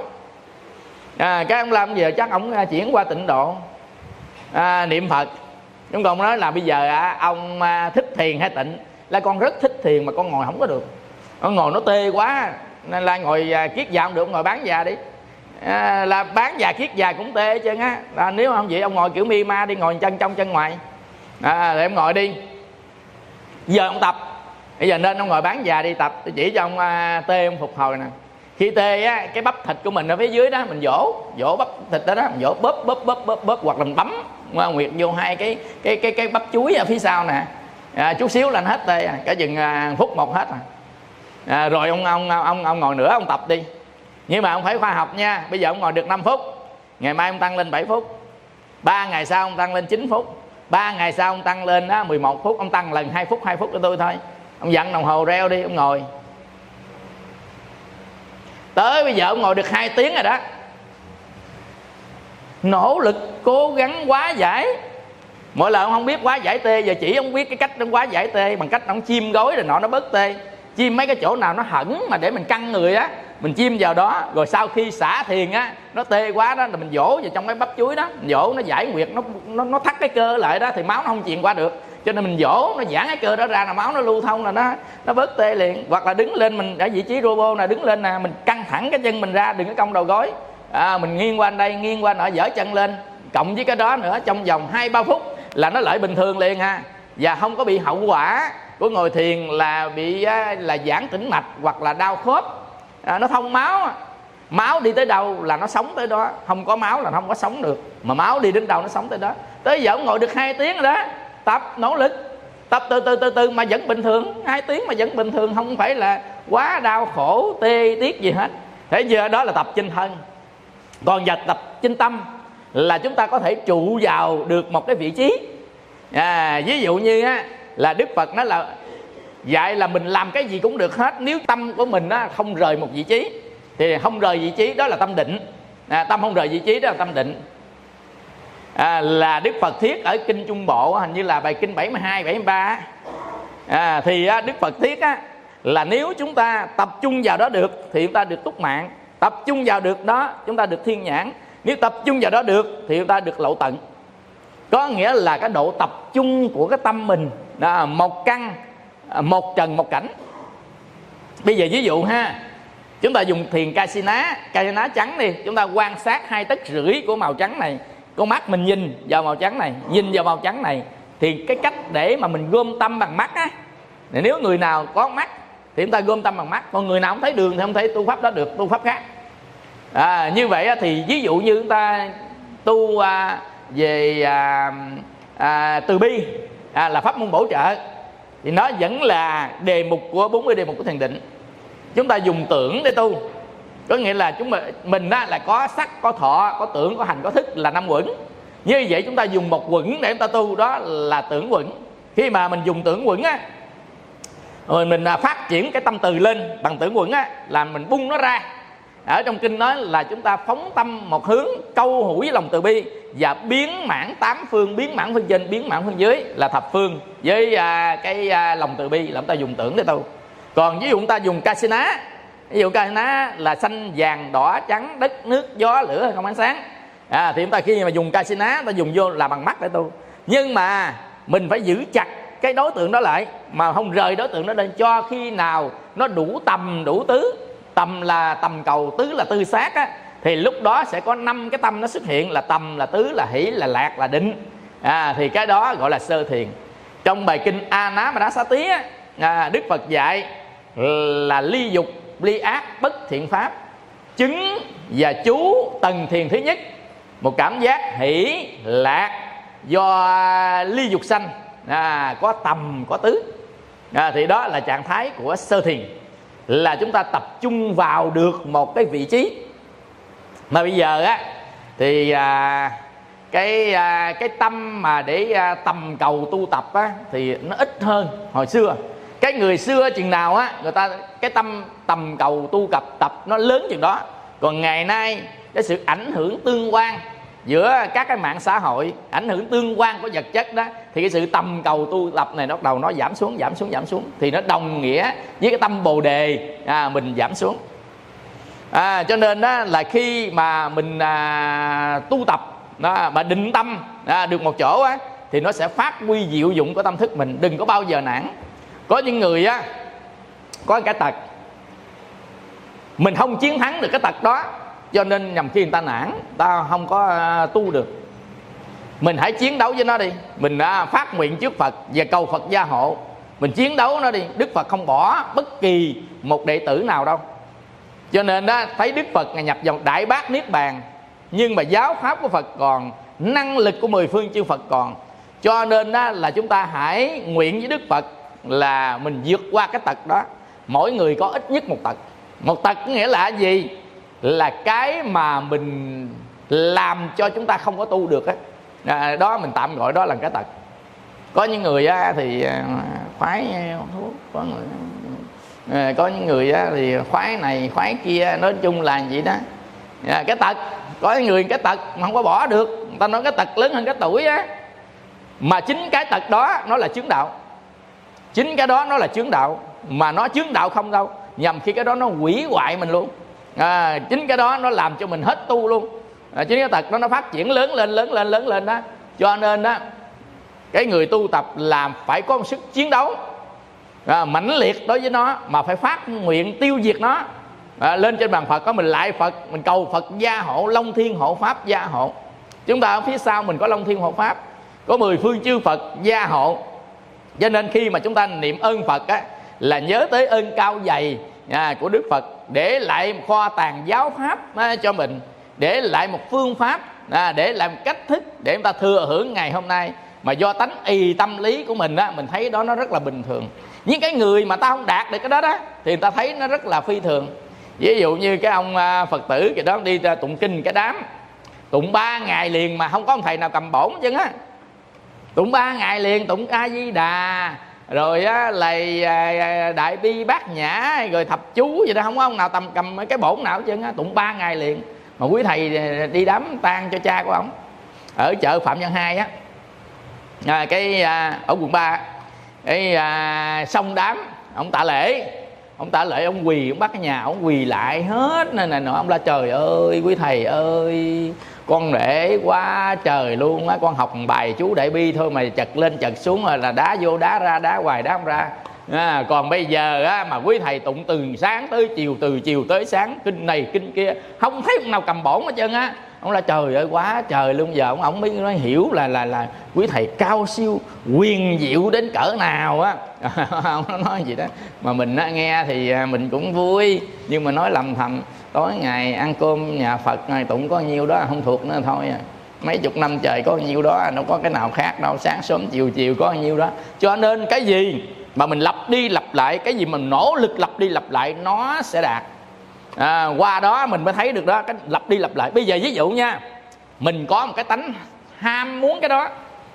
Cái ông làm giờ chắc ông chuyển qua tịnh độ, niệm Phật. Chúng con nói là bây giờ ông thích thiền hay tịnh? Là con rất thích thiền mà con ngồi không có được, con ngồi nó tê quá, nên là ngồi kiết già không được, ngồi bán già đi. Là bán già kiết già cũng tê hết trơn á. Nếu không vậy ông ngồi kiểu mi ma đi, ngồi chân trong chân ngoài. Thì em ngồi đi. Giờ ông tập, bây giờ nên ông ngồi bán già đi tập. Tôi chỉ cho ông tê, ông phục hồi nè. Khi tê á, cái bắp thịt của mình ở phía dưới đó, mình vỗ bắp thịt đó, mình vỗ bóp, hoặc là mình bấm nguyệt vô hai cái bắp chuối ở phía sau nè. Chút xíu là anh hết tê, cả chừng phút một hết rồi. Rồi ông ngồi nữa, ông tập đi. Nhưng mà ông phải khoa học nha. Bây giờ ông ngồi được 5 phút, ngày mai ông tăng lên 7 phút, 3 ngày sau ông tăng lên 9 phút, 3 ngày sau ông tăng lên 11 phút. Ông tăng lần 2 phút cho tôi thôi. Ông dặn đồng hồ reo đi, ông ngồi. Tới bây giờ ông ngồi được 2 tiếng rồi đó. Nỗ lực cố gắng hóa giải. Mỗi lần ông không biết hóa giải tê, giờ chỉ ông biết cái cách ông hóa giải tê bằng cách ông chim gối rồi nó bớt tê. Chim mấy cái chỗ nào nó hẳn mà để mình căng người á, mình chim vào đó. Rồi sau khi xả thiền á, nó tê quá đó là mình vỗ vào trong cái bắp chuối đó, mình vỗ nó giải nguyệt, nó thắt cái cơ lại đó, thì máu nó không truyền qua được. Cho nên mình vỗ nó giãn cái cơ đó ra, là máu nó lưu thông, là nó bớt tê liền. Hoặc là đứng lên, mình ở vị trí robot nè, đứng lên nè, mình căng thẳng cái chân mình ra, đừng có cong đầu gối. Mình nghiêng qua đây, nghiêng qua nọ, giở chân lên, cộng với cái đó nữa, trong vòng 2-3 phút là nó lại bình thường liền ha. Và không có bị hậu quả của ngồi thiền là bị là giãn tĩnh mạch hoặc là đau khớp. Nó thông máu, máu đi tới đâu là nó sống tới đó, không có máu là nó không có sống được, mà máu đi đến đâu nó sống tới đó. Tới giờ ông ngồi được 2 tiếng rồi đó. Tập nỗ lực, tập từ mà vẫn bình thường. 2 tiếng mà vẫn bình thường, không phải là quá đau khổ tê tiếc gì hết. Thế giờ đó là tập trên thân. Còn giờ tập trên tâm là chúng ta có thể trụ vào được một cái vị trí. Ví dụ như là Đức Phật nói là dạy là mình làm cái gì cũng được hết, nếu tâm của mình không rời một vị trí. Thì không rời vị trí đó là tâm định. Tâm không rời vị trí đó là tâm định. Là Đức Phật thiết ở kinh Trung Bộ, hình như là bài kinh 72, 73. Thì Đức Phật thiết là nếu chúng ta tập trung vào đó được thì chúng ta được túc mạng. Tập trung vào được đó chúng ta được thiên nhãn. Nếu tập trung vào đó được thì chúng ta được lộ tận. Có nghĩa là cái độ tập trung của cái tâm mình một căn, một trần, một cảnh. Bây giờ ví dụ chúng ta dùng thiền Kasina trắng đi. Chúng ta quan sát 2,5 tấc của màu trắng này. Con mắt mình nhìn vào màu trắng này, nhìn vào màu trắng này. Thì cái cách để mà mình gom tâm bằng mắt nếu người nào có mắt thì chúng ta gom tâm bằng mắt. Còn người nào không thấy đường thì không thể tu pháp đó được, tu pháp khác. Như vậy thì ví dụ như chúng ta tu về từ bi, là pháp môn bổ trợ, thì nó vẫn là đề mục của 40 đề mục của thiền định. Chúng ta dùng tưởng để tu, có nghĩa là mình là có sắc, có thọ, có tưởng, có hành, có thức, là 5 uẩn. Như vậy chúng ta dùng một uẩn để chúng ta tu, đó là tưởng uẩn. Khi mà mình dùng tưởng quẩn á, rồi mình phát triển cái tâm từ lên bằng tưởng quẩn á, là mình bung nó ra. Ở trong kinh nói là chúng ta phóng tâm một hướng, câu hữu với lòng từ bi, và biến mãn tám phương, biến mãn phương trên, biến mãn phương dưới là thập phương với cái lòng từ bi, là chúng ta dùng tưởng để tu. Còn ví dụ chúng ta dùng Kasina, ví dụ Kasina là xanh vàng đỏ trắng đất nước gió lửa không ánh sáng, thì chúng ta khi mà dùng Kasina ta dùng vô là bằng mắt để tu. Nhưng mà mình phải giữ chặt cái đối tượng đó lại, mà không rời đối tượng đó lên, cho khi nào nó đủ tầm đủ tứ. Tầm là tầm cầu, tứ là tư sát á, thì lúc đó sẽ có 5 cái tâm nó xuất hiện, là tầm, là tứ, là hỷ, là lạc, là định. Thì cái đó gọi là sơ thiền. Trong bài kinh Anapanasati á, Đức Phật dạy là ly dục, ly ác, bất thiện pháp, chứng và chú tầng thiền thứ nhất, một cảm giác hỷ lạc do ly dục sanh, có tầm có tứ, thì đó là trạng thái của sơ thiền, là chúng ta tập trung vào được một cái vị trí. Mà bây giờ á thì cái tâm mà để tầm cầu tu tập á thì nó ít hơn hồi xưa. Cái người xưa chừng nào á, người ta cái tâm tầm cầu tu tập nó lớn chừng đó. Còn ngày nay cái sự ảnh hưởng tương quan giữa các cái mạng xã hội, ảnh hưởng tương quan của vật chất đó, thì cái sự tầm cầu tu tập này bắt đầu nó giảm xuống, thì nó đồng nghĩa với cái tâm bồ đề mình giảm xuống. Cho nên đó là khi mà mình tu tập mà định tâm được một chỗ á, thì nó sẽ phát huy diệu dụng của tâm thức mình, đừng có bao giờ nản. Có những người á có cái tật mình không chiến thắng được cái tật đó, cho nên nhằm khi người ta nản, ta không có tu được. Mình hãy chiến đấu với nó đi. Mình phát nguyện trước Phật và cầu Phật gia hộ. Mình chiến đấu nó đi. Đức Phật không bỏ bất kỳ một đệ tử nào đâu. Cho nên đó, thấy Đức Phật Ngài nhập vào Đại Bát Niết Bàn, nhưng mà giáo pháp của Phật còn, năng lực của 10 phương chư Phật còn. Cho nên đó là chúng ta hãy nguyện với Đức Phật là mình vượt qua cái tật đó. Mỗi người có ít nhất một tật. Một tật có nghĩa là gì? Là cái mà mình làm cho chúng ta không có tu được á. Đó mình tạm gọi đó là cái tật. Có những người á thì khoái thuốc, có những người á thì khoái này khoái kia, nói chung là gì đó cái tật. Có những người cái tật mà không có bỏ được, người ta nói cái tật lớn hơn cái tuổi á, mà chính cái tật đó nó là chướng đạo. Chính cái đó nó là chướng đạo, mà nó chướng đạo không đâu, nhằm khi cái đó nó hủy hoại mình luôn. Chính cái đó nó làm cho mình hết tu luôn. Chính cái tật đó nó phát triển lớn lên đó. Cho nên đó, cái người tu tập làm phải có một sức chiến đấu mãnh liệt đối với nó, mà phải phát nguyện tiêu diệt nó. Lên trên bàn Phật có mình lại Phật, mình cầu Phật gia hộ, Long Thiên hộ pháp gia hộ. Chúng ta ở phía sau mình có Long Thiên hộ pháp, có 10 phương chư Phật gia hộ. Cho nên khi mà chúng ta niệm ơn Phật á, là nhớ tới ơn cao dày của Đức Phật, để lại một kho tàng giáo pháp cho mình, để lại một phương pháp, để lại một cách thức để chúng ta thừa hưởng ngày hôm nay. Mà do tánh tâm lý của mình á, mình thấy đó nó rất là bình thường. Những cái người mà ta không đạt được cái đó đó thì người ta thấy nó rất là phi thường. Ví dụ như cái ông Phật tử kìa đó, đi ra tụng kinh cái đám, tụng 3 ngày liền mà không có ông thầy nào cầm bổng chứ á. Tụng 3 ngày liền, tụng A Di Đà, rồi á lầy Đại Bi Bát Nhã, rồi thập chú gì đó, không có ông nào cầm cái bổn nào hết trơn á. Tụng 3 ngày liền. Mà quý thầy đi đám tang cho cha của ông ở chợ Phạm Văn Hai á, ở quận 3, xong đám ông tạ lễ, ông quỳ, ông bắt cái nhà, ông quỳ lại hết này nọ. Ông la trời ơi quý thầy ơi, con nể quá trời luôn á, con học bài chú Đại Bi thôi mà chật lên chật xuống là đá vô đá ra, đá hoài đá không ra. Còn bây giờ á, mà quý thầy tụng từ sáng tới chiều, từ chiều tới sáng, kinh này kinh kia, không thấy ông nào cầm bổng hết trơn á. Ông là trời ơi quá trời luôn. Giờ ông mới nói hiểu là quý thầy cao siêu quyền diệu đến cỡ nào á. Ông nói gì đó mà mình nghe thì mình cũng vui, nhưng mà nói lầm thầm tối ngày ăn cơm nhà Phật ngày tụng có nhiêu đó không thuộc nữa thôi. Mấy chục năm trời có nhiêu đó, đâu có cái nào khác đâu, sáng sớm chiều có nhiêu đó. Cho nên cái gì mà mình lặp đi lặp lại, cái gì mình nỗ lực lặp đi lặp lại, nó sẽ đạt. Qua đó mình mới thấy được đó, cái lặp đi lặp lại. Bây giờ ví dụ nha, mình có một cái tánh ham muốn cái đó,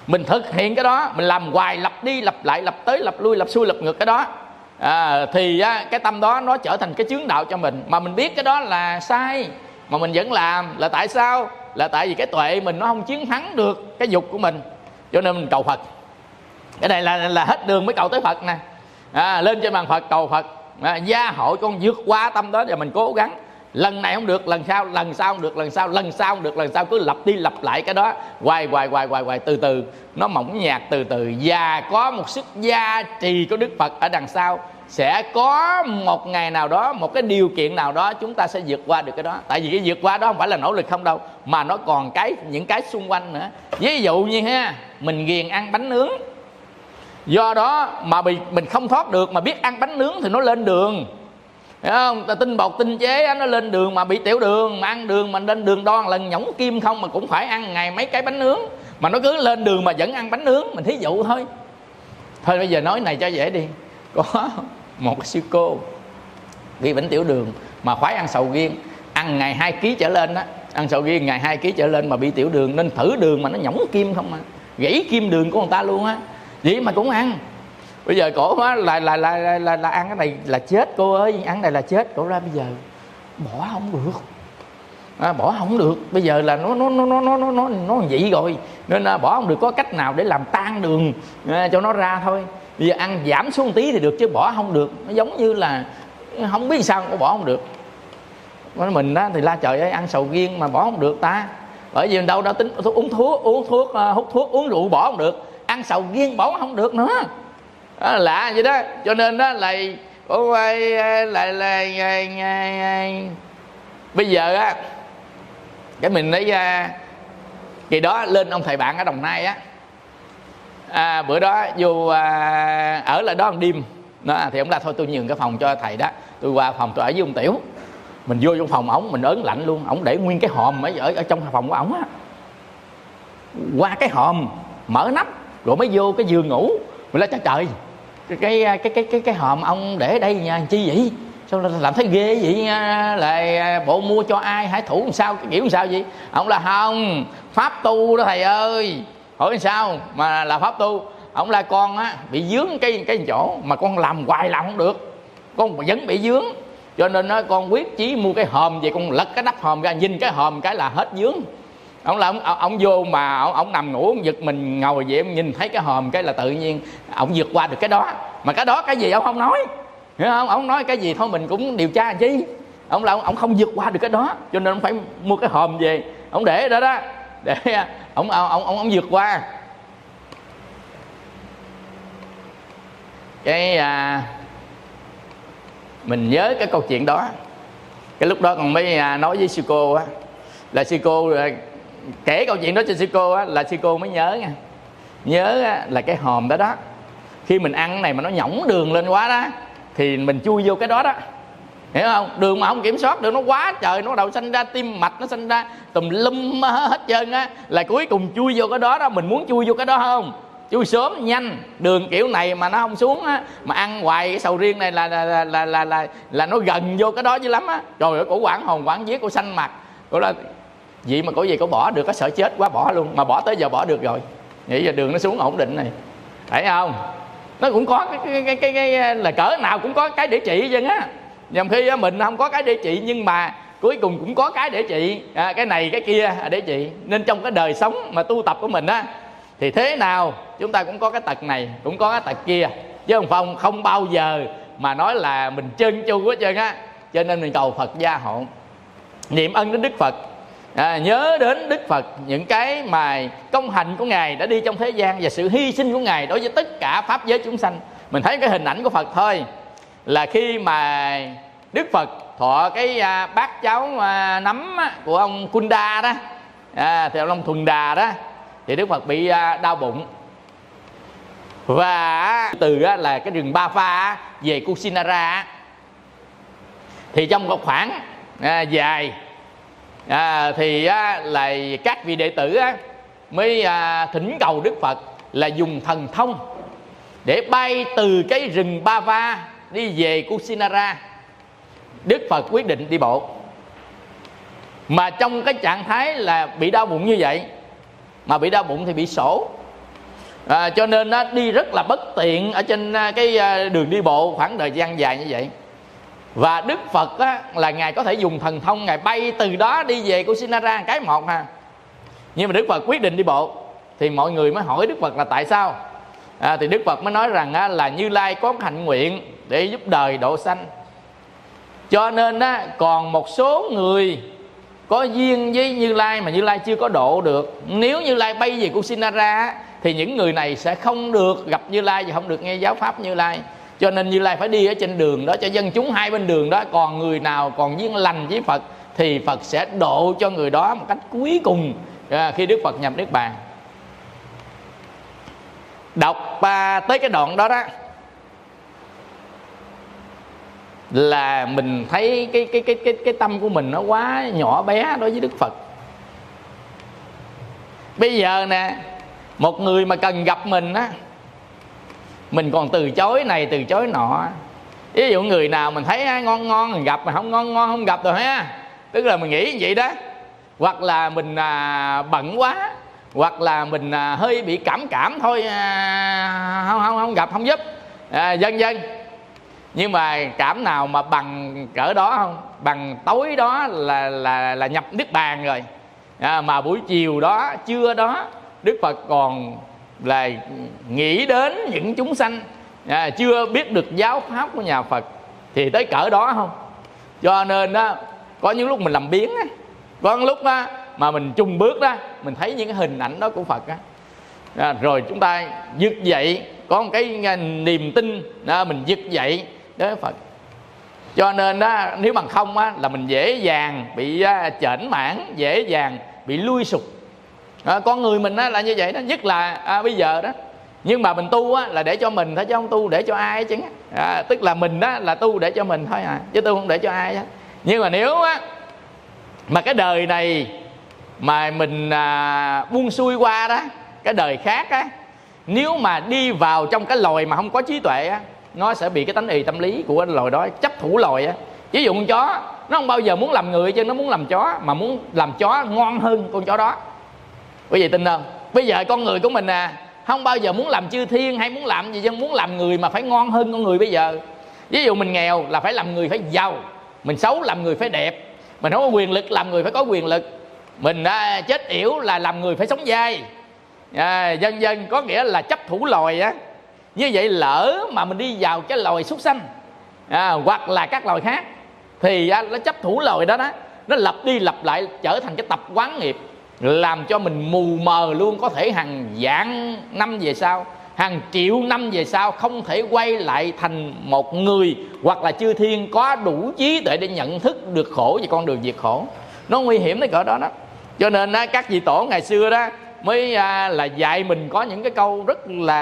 Mình thực hiện cái đó, mình làm hoài, lặp đi lặp lại, lặp tới lặp lui, lặp xuôi lặp ngược cái đó, thì cái tâm đó nó trở thành cái chướng đạo cho mình. Mà mình biết cái đó là sai mà mình vẫn làm, là tại sao? Là tại vì cái tuệ mình nó không chiến thắng được cái dục của mình, cho nên mình cầu Phật. Cái này là hết đường mới cầu tới Phật nè. Lên trên bàn Phật cầu Phật, gia hội con vượt qua tâm đó, và mình cố gắng. Lần này không được, lần sau không được, lần sau không được, lần sau cứ lặp đi lặp lại cái đó hoài, từ từ nó mỏng nhạt từ từ. Và có một sức gia trì của Đức Phật ở đằng sau, sẽ có một ngày nào đó, một cái điều kiện nào đó chúng ta sẽ vượt qua được cái đó. Tại vì cái vượt qua đó không phải là nỗ lực không đâu, mà nó còn những cái xung quanh nữa. Ví dụ như mình ghiền ăn bánh nướng, do đó mà mình không thoát được, mà biết ăn bánh nướng thì nó lên đường, hiểu không? Tinh bột tinh chế nó lên đường, mà bị tiểu đường, mà ăn đường mà lên đường đo lần nhõng kim không mà cũng phải ăn ngày mấy cái bánh nướng, mà nó cứ lên đường mà vẫn ăn bánh nướng. Mình thí dụ thôi. Thôi bây giờ nói này cho dễ đi. Có một sư cô bị bệnh tiểu đường mà khoái ăn sầu riêng, ăn ngày 2 kg trở lên đó, ăn sầu riêng ngày 2 kg trở lên mà bị tiểu đường, nên thử đường mà nó nhõng kim không mà gãy kim đường của người ta luôn á, vậy mà cũng ăn. Bây giờ cổ quá là ăn cái này là chết cô ơi, ăn này là chết. Cổ ra bây giờ bỏ không được, bỏ không được. Bây giờ là nó vậy rồi, nên bỏ không được. Có cách nào để làm tan đường cho nó ra thôi. Bây giờ ăn giảm xuống một tí thì được, chứ bỏ không được. Nó giống như là không biết sao có bỏ không được. Mình đó thì la trời ơi, ăn sầu riêng mà bỏ không được ta. Bởi vì đâu tính uống thuốc, hút thuốc, uống rượu bỏ không được, ăn sầu riêng bỏ không được nữa. Đó, lạ vậy đó. Cho nên đó là bây giờ á, cái mình lấy kỳ đó lên ông thầy bạn ở Đồng Nai á, bữa đó vô ở lại đó một đêm đó, thì ông la thôi tôi nhường cái phòng cho thầy đó, tôi qua phòng tôi ở với ông Tiểu. Mình vô trong phòng ổng, mình ớn lạnh luôn. Ổng để nguyên cái hòm ở trong phòng của ổng á, qua cái hòm mở nắp rồi mới vô cái giường ngủ. Mình nói trời, cái hòm ông để đây nha chi vậy, sao làm thấy ghê vậy, là bộ mua cho ai, hải thủ làm sao, cái kiểu làm sao vậy? Ông là không, pháp tu đó thầy ơi. Hỏi sao mà là pháp tu? Ông là con á bị dướng cái chỗ mà con làm hoài làm không được, con vẫn bị dướng, cho nên nó con quyết chí mua cái hòm về, con lật cái nắp hòm ra, nhìn cái hòm cái là hết dướng. Ông là ông vô mà ông nằm ngủ, ông giật mình ngồi vậy, ông nhìn thấy cái hòm cái là tự nhiên ông vượt qua được cái đó. Mà cái đó cái gì ông không nói, hiểu không? Ông nói cái gì thôi mình cũng điều tra làm chi. Ông là ông không vượt qua được cái đó, cho nên ông phải mua cái hòm về, ông để đó đó để ông vượt qua. Cái mình nhớ cái câu chuyện đó. Cái lúc đó còn mới nói với sư cô á, là sư cô kể câu chuyện đó cho sư cô á, là sư cô mới nhớ nha. Nhớ á, là cái hòm đó đó, khi mình ăn cái này mà nó nhõng đường lên quá đó thì mình chui vô cái đó đó, hiểu không? Đường mà không kiểm soát được nó quá trời, nó đầu sanh ra tim mạch, nó sanh ra tùm lum hết trơn á, là cuối cùng chui vô cái đó đó. Mình muốn chui vô cái đó không? Chui sớm nhanh. Đường kiểu này mà nó không xuống á, mà ăn hoài cái sầu riêng này là nó gần vô cái đó dữ lắm á. Trời ơi, cổ quảng hồn quảng vía, cổ xanh mặt, cổ là vậy mà cổ gì cổ bỏ được, có sợ chết quá bỏ luôn, mà bỏ tới giờ bỏ được rồi. Vậy giờ đường nó xuống ổn định này, thấy không? Nó cũng có cái là cỡ nào cũng có cái để trị chứ á. Nhằm khi mình không có cái để trị, nhưng mà cuối cùng cũng có cái để trị, cái này cái kia để trị. Nên trong cái đời sống mà tu tập của mình á, thì thế nào chúng ta cũng có cái tật này, cũng có cái tật kia, chứ không bao giờ mà nói là mình trơn tru hết trơn á. Cho nên mình cầu Phật gia hộ, niệm ân đến Đức Phật, nhớ đến Đức Phật, những cái mà công hạnh của Ngài đã đi trong thế gian, và sự hy sinh của Ngài đối với tất cả pháp giới chúng sanh. Mình thấy cái hình ảnh của Phật thôi, là khi mà Đức Phật thọ cái bát cháo nấm của ông Kunda đó, thì ông Thuần Đà đó, thì Đức Phật bị đau bụng. Và từ là cái rừng Ba Pha về Kusinara, thì trong một khoảng dài thì là các vị đệ tử mới thỉnh cầu Đức Phật là dùng thần thông để bay từ cái rừng Ba Va đi về Kusinara. Đức Phật quyết định đi bộ, mà trong cái trạng thái là bị đau bụng như vậy. Mà bị đau bụng thì bị sổ, Cho nên nó đi rất là bất tiện ở trên cái đường đi bộ khoảng thời gian dài như vậy. Và Đức Phật á, là Ngài có thể dùng thần thông, Ngài bay từ đó đi về Kusinara cái một ha. Nhưng mà Đức Phật quyết định đi bộ. Thì mọi người mới hỏi Đức Phật là tại sao? Thì Đức Phật mới nói rằng á, là Như Lai có hạnh nguyện để giúp đời độ sanh. Cho nên á, còn một số người có duyên với Như Lai mà Như Lai chưa có độ được. Nếu Như Lai bay về Kusinara thì những người này sẽ không được gặp Như Lai và không được nghe giáo pháp Như Lai. Cho nên Như Lai phải đi ở trên đường đó cho dân chúng hai bên đường đó. Còn người nào còn duyên lành với Phật thì Phật sẽ độ cho người đó một cách cuối cùng khi Đức Phật nhập Niết Bàn. Đọc tới cái đoạn đó đó là mình thấy cái tâm của mình nó quá nhỏ bé đối với Đức Phật. Bây giờ nè, một người mà cần gặp mình á, mình còn từ chối này từ chối nọ. Ví dụ người nào mình thấy ngon ngon mình gặp, mà không ngon ngon không gặp rồi ha. Tức là mình nghĩ vậy đó. Hoặc là mình bận quá, hoặc là mình hơi bị cảm thôi, không gặp không giúp, vân vân. Nhưng mà cảm nào mà bằng cỡ đó không? Bằng tối đó là nhập Niết Bàn rồi. Mà buổi chiều đó, trưa đó, Đức Phật còn là nghĩ đến những chúng sanh chưa biết được giáo pháp của nhà Phật. Thì tới cỡ đó không? Cho nên đó, có những lúc mình làm biếng á, có những lúc đó, mà mình chung bước đó, mình thấy những cái hình ảnh đó của Phật á, rồi chúng ta vực dậy, có một cái niềm tin đó, mình vực dậy đối với Phật. Cho nên đó, nếu bằng không á, là mình dễ dàng bị chểnh mãn, dễ dàng bị lui sụp. Con người mình á, là như vậy đó, nhất là bây giờ đó. Nhưng mà mình tu á, là để cho mình thôi chứ không tu để cho ai chứ. Tức là mình á, là tu để cho mình thôi chứ tu không để cho ai á. Nhưng mà nếu á, mà cái đời này mà mình buông xuôi qua đó, cái đời khác á, nếu mà đi vào trong cái loài mà không có trí tuệ á, nó sẽ bị cái tánh ì tâm lý của cái loài đó, chấp thủ loài á. Ví dụ con chó, nó không bao giờ muốn làm người chứ nó muốn làm chó, mà muốn làm chó ngon hơn con chó đó. Quý vị tin không? Bây giờ con người của mình không bao giờ muốn làm chư thiên hay muốn làm gì chứ muốn làm người mà phải ngon hơn con người bây giờ. Ví dụ mình nghèo là phải làm người phải giàu, mình xấu làm người phải đẹp, mình không có quyền lực làm người phải có quyền lực, mình chết yểu là làm người phải sống dai, vân vân. Có nghĩa là chấp thủ loài á. Như vậy lỡ mà mình đi vào cái loài súc sanh hoặc là các loài khác thì nó chấp thủ loài đó đó, nó lặp đi lặp lại trở thành cái tập quán nghiệp, làm cho mình mù mờ luôn. Có thể hàng vạn năm về sau, hàng triệu năm về sau không thể quay lại thành một người hoặc là chư thiên có đủ trí tuệ để nhận thức được khổ và con đường diệt khổ. Nó nguy hiểm tới cỡ đó đó. Cho nên các vị tổ ngày xưa đó mới là dạy mình có những cái câu rất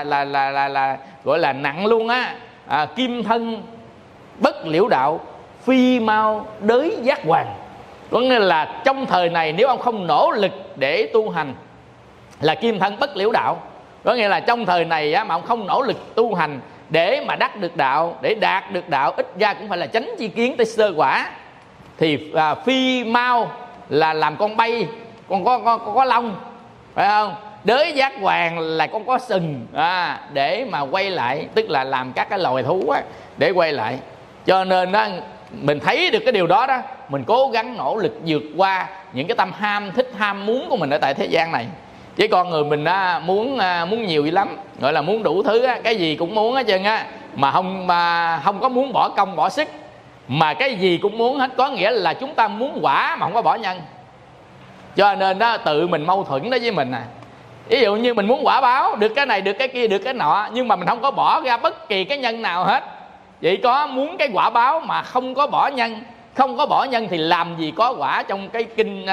là gọi là nặng luôn á. Kim thân bất liễu đạo, phi mau đới giác hoàng. Có nghĩa là trong thời này nếu ông không nỗ lực để tu hành là kim thân bất liễu đạo. Có nghĩa là trong thời này mà ông không nỗ lực tu hành để mà đắc được đạo, để đạt được đạo, ít ra cũng phải là chánh chi kiến tới sơ quả. Thì phi mau là làm con bay, con có lông, phải không? Đới giác hoàng là con có sừng để mà quay lại, tức là làm các cái loài thú để quay lại. Cho nên đó, mình thấy được cái điều đó đó, mình cố gắng nỗ lực vượt qua những cái tâm ham thích ham muốn của mình ở tại thế gian này. Chứ con người mình muốn nhiều lắm, gọi là muốn đủ thứ cái gì cũng muốn hết trơn mà không có muốn bỏ công bỏ sức, mà cái gì cũng muốn hết. Có nghĩa là chúng ta muốn quả mà không có bỏ nhân. Cho nên đó tự mình mâu thuẫn đó với mình Ví dụ như mình muốn quả báo, được cái này, được cái kia, được cái nọ, nhưng mà mình không có bỏ ra bất kỳ cái nhân nào hết. Vậy có muốn cái quả báo mà không có bỏ nhân. Không có bỏ nhân thì làm gì có quả trong cái kinh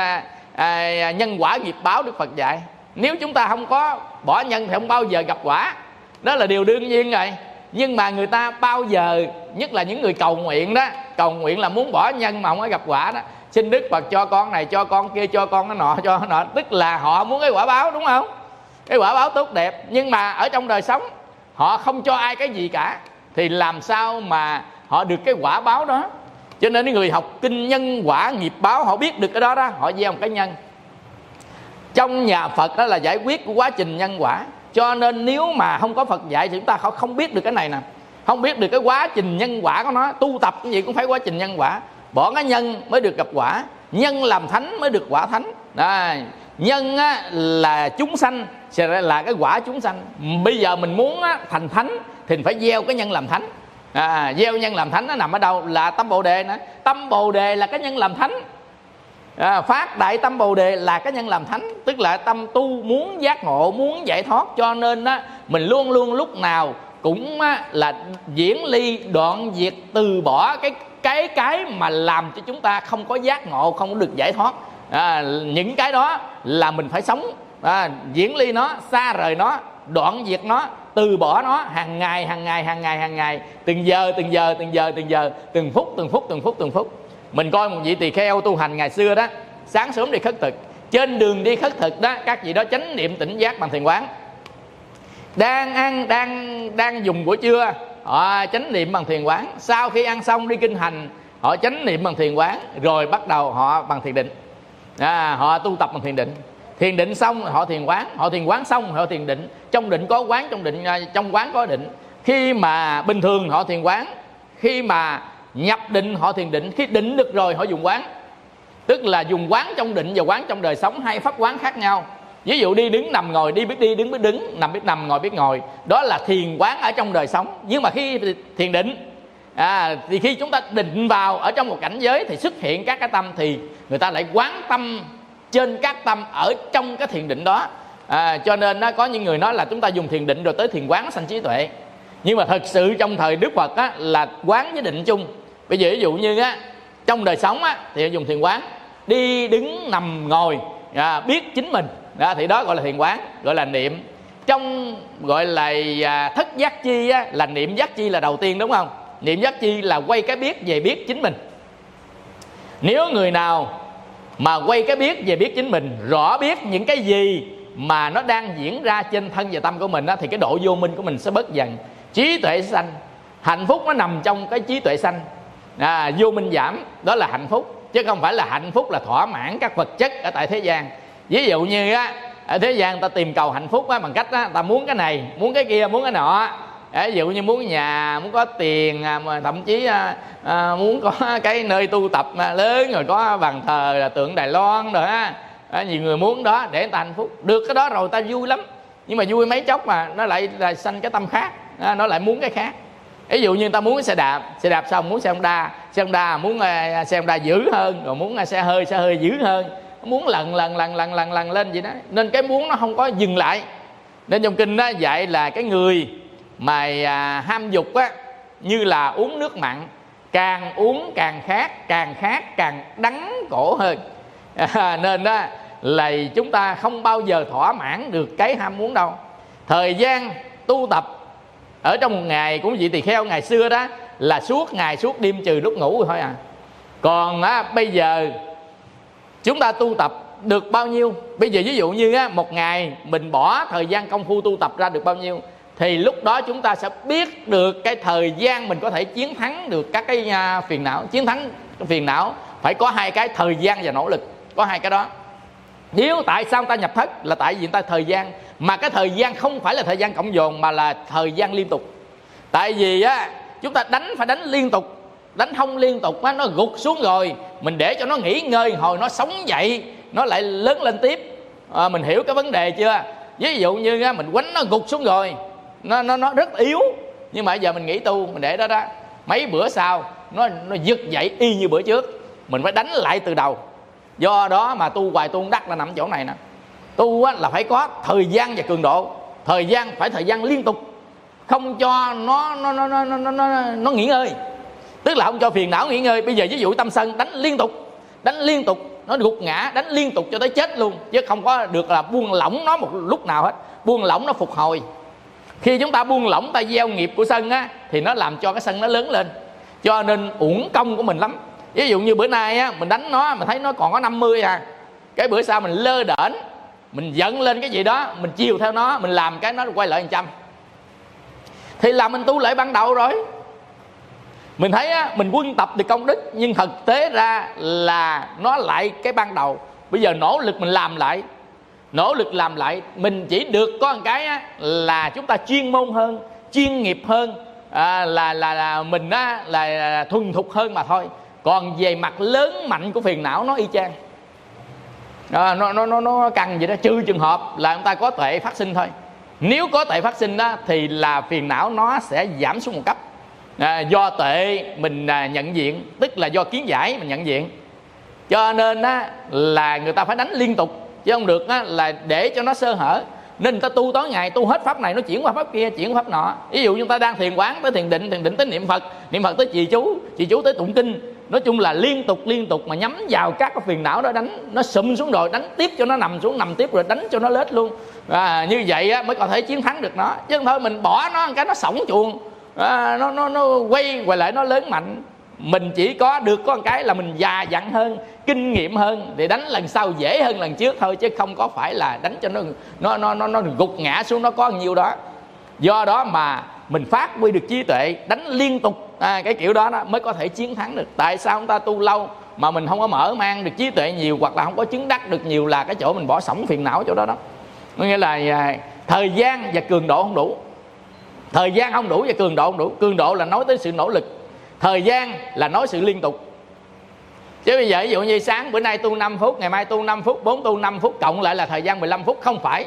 nhân quả nghiệp báo Đức Phật dạy. Nếu chúng ta không có bỏ nhân thì không bao giờ gặp quả. Đó là điều đương nhiên rồi. Nhưng mà người ta bao giờ, nhất là những người cầu nguyện đó, cầu nguyện là muốn bỏ nhân mà không có gặp quả đó. Xin Đức Phật cho con này, cho con kia, cho con cái nọ, cho cái nọ. Tức là họ muốn cái quả báo, đúng không? Cái quả báo tốt đẹp. Nhưng mà ở trong đời sống họ không cho ai cái gì cả, thì làm sao mà họ được cái quả báo đó? Cho nên những người học kinh nhân quả nghiệp báo, họ biết được cái đó đó, họ gieo một cái nhân. Trong nhà Phật đó là giải quyết của quá trình nhân quả. Cho nên nếu mà không có Phật dạy thì chúng ta không biết được cái này nè, không biết được cái quá trình nhân quả của nó. Tu tập cái gì cũng phải quá trình nhân quả, bỏ cái nhân mới được gặp quả, nhân làm thánh mới được quả thánh. Nhân á, là chúng sanh, sẽ là cái quả chúng sanh. Bây giờ mình muốn á, thành thánh thì phải gieo cái nhân làm thánh. Gieo nhân làm thánh nó nằm ở đâu? Là tâm Bồ Đề nữa. Tâm Bồ Đề là cái nhân làm thánh. Phát đại tâm Bồ Đề là cái nhân làm thánh, tức là tâm tu muốn giác ngộ, muốn giải thoát. Cho nên á, mình luôn luôn lúc nào cũng á, là diễn ly, đoạn diệt, từ bỏ cái mà làm cho chúng ta không có giác ngộ, không có được giải thoát. Những cái đó là mình phải sống, diễn ly nó, xa rời nó, đoạn diệt nó, từ bỏ nó hàng ngày, từng giờ, từng phút. Mình coi một vị tỳ kheo tu hành ngày xưa đó, sáng sớm đi khất thực, trên đường đi khất thực đó, các vị đó chánh niệm tỉnh giác bằng thiền quán. Đang ăn, đang dùng bữa trưa, họ chánh niệm bằng thiền quán. Sau khi ăn xong đi kinh hành, họ chánh niệm bằng thiền quán, rồi bắt đầu họ bằng thiền định. Họ tu tập bằng thiền định. Thiền định xong họ thiền quán xong họ thiền định. Trong định có quán, trong quán có định. Khi mà bình thường họ thiền quán, khi mà nhập định họ thiền định, khi định được rồi họ dùng quán. Tức là dùng quán trong định và quán trong đời sống, hai pháp quán khác nhau. Ví dụ đi đứng nằm ngồi, đi biết đi, đứng biết đứng, nằm biết nằm, ngồi biết ngồi, đó là thiền quán ở trong đời sống. Nhưng mà khi thiền định thì khi chúng ta định vào ở trong một cảnh giới thì xuất hiện các cái tâm, thì người ta lại quán tâm trên các tâm ở trong cái thiền định đó. Cho nên có những người nói là chúng ta dùng thiền định rồi tới thiền quán sanh trí tuệ. Nhưng mà thật sự trong thời Đức Phật á, là quán với định chung. Bây giờ ví dụ như á, trong đời sống á, thì dùng thiền quán, đi đứng nằm ngồi biết chính mình thì đó gọi là thiền quán, gọi là niệm. Trong gọi là thất giác chi á, là niệm giác chi là đầu tiên, đúng không? Niệm giác chi là quay cái biết về biết chính mình. Nếu người nào mà quay cái biết về biết chính mình, rõ biết những cái gì mà nó đang diễn ra trên thân và tâm của mình á, thì cái độ vô minh của mình sẽ bớt dần, trí tuệ sanh. Hạnh phúc nó nằm trong cái trí tuệ sanh. Vô minh giảm, đó là hạnh phúc, chứ không phải là hạnh phúc là thỏa mãn các vật chất ở tại thế gian. Ví dụ như á, ở thế gian ta tìm cầu hạnh phúc á, bằng cách á, ta muốn cái này, muốn cái kia, muốn cái nọ. Ví dụ như muốn nhà, muốn có tiền, mà thậm chí muốn có cái nơi tu tập lớn, rồi có bàn thờ là tượng Đài Loan rồi á. Nhiều người muốn đó để người ta hạnh phúc. Được cái đó rồi ta vui lắm, nhưng mà vui mấy chốc mà nó lại là sanh cái tâm khác, nó lại muốn cái khác. Ví dụ như người ta muốn cái xe đạp xong muốn xe Honda muốn xe Honda dữ hơn, rồi muốn xe hơi dữ hơn, muốn lần lên vậy đó. Nên cái muốn nó không có dừng lại. Nên trong kinh đó dạy là cái người mà ham dục á, như là uống nước mặn, càng uống càng khát, càng đắng cổ hơn. Nên đó là chúng ta không bao giờ thỏa mãn được cái ham muốn đâu. Thời gian tu tập ở trong một ngày cũng vị tỳ kheo ngày xưa đó là suốt ngày suốt đêm trừ lúc ngủ thôi à. Còn bây giờ chúng ta tu tập được bao nhiêu? Bây giờ ví dụ như một ngày mình bỏ thời gian công phu tu tập ra được bao nhiêu, thì lúc đó chúng ta sẽ biết được cái thời gian mình có thể chiến thắng được các cái phiền não. Chiến thắng phiền não phải có hai cái: thời gian và nỗ lực. Có hai cái đó. Nếu tại sao ta nhập thất là tại vì ta thời gian, mà cái thời gian không phải là thời gian cộng dồn mà là thời gian liên tục. Tại vì chúng ta phải đánh liên tục, đánh không liên tục nó gục xuống rồi, mình để cho nó nghỉ ngơi, hồi nó sống dậy nó lại lớn lên tiếp. Mình hiểu cái vấn đề chưa? Ví dụ như mình quánh nó gục xuống rồi, nó rất yếu, nhưng mà giờ mình nghỉ tu, mình để đó mấy bữa sau nó giật dậy y như bữa trước, mình phải đánh lại từ đầu. Do đó mà tu hoài tu không đắc là nằm chỗ này nè. Tu là phải có thời gian và cường độ. Thời gian phải thời gian liên tục, không cho nó nghỉ ngơi. Tức là không cho phiền não nghỉ ngơi. Bây giờ ví dụ tâm sân đánh liên tục, nó gục ngã, đánh liên tục cho tới chết luôn, chứ không có được là buông lỏng nó một lúc nào hết. Buông lỏng nó phục hồi. Khi chúng ta buông lỏng, ta gieo nghiệp của sân thì nó làm cho cái sân nó lớn lên, cho nên uổng công của mình lắm. Ví dụ như bữa nay mình đánh nó, mình thấy nó còn có 50 cái bữa sau mình lơ đễnh, mình giận lên cái gì đó, mình chiều theo nó, mình làm cái nó quay lại 100, thì là mình tu lại ban đầu rồi. Mình thấy mình quân tập được công đức, nhưng thực tế ra là nó lại cái ban đầu. Bây giờ nỗ lực mình làm lại. nỗ lực làm lại. Mình chỉ được có một cái á, là chúng ta chuyên môn hơn, chuyên nghiệp hơn, là mình á, là thuần thục hơn mà thôi. Còn về mặt lớn mạnh của phiền não nó y chang, nó căng vậy đó, trừ trường hợp là chúng ta có tuệ phát sinh thôi. Nếu có tuệ phát sinh đó thì là phiền não nó sẽ giảm xuống một cấp. Do tuệ mình nhận diện, tức là do kiến giải mình nhận diện. Cho nên á, là người ta phải đánh liên tục, chứ không được á, là để cho nó sơ hở. Nên người ta tu tối ngày, tu hết pháp này nó chuyển qua pháp kia, chuyển qua pháp nọ. Ví dụ chúng ta đang thiền quán tới thiền định tới niệm Phật tới trì chú tới tụng kinh. Nói chung là liên tục mà nhắm vào các cái phiền não đó đánh. Nó sụm xuống rồi đánh tiếp cho nó nằm xuống, nằm tiếp rồi đánh cho nó lết luôn. Như vậy á, mới có thể chiến thắng được nó. Chứ không thôi mình bỏ nó cái nó sổng chuồng, nó quay lại nó lớn mạnh. Mình chỉ có một cái là mình già dặn hơn, kinh nghiệm hơn thì đánh lần sau dễ hơn lần trước thôi, chứ không có phải là đánh cho nó gục ngã xuống, nó có nhiêu đó. Do đó mà mình phát huy được trí tuệ, đánh liên tục cái kiểu đó mới có thể chiến thắng được. Tại sao chúng ta tu lâu mà mình không có mở mang được trí tuệ nhiều, hoặc là không có chứng đắc được nhiều, là cái chỗ mình bỏ sổng phiền não chỗ đó đó. Nghĩa là thời gian và cường độ không đủ. Thời gian không đủ và cường độ không đủ. Cường độ là nói tới sự nỗ lực, thời gian là nói sự liên tục. Chứ bây giờ ví dụ như sáng bữa nay tu 5 phút, ngày mai tu 5 phút, 4 tu 5 phút, cộng lại là thời gian 15 phút. Không phải.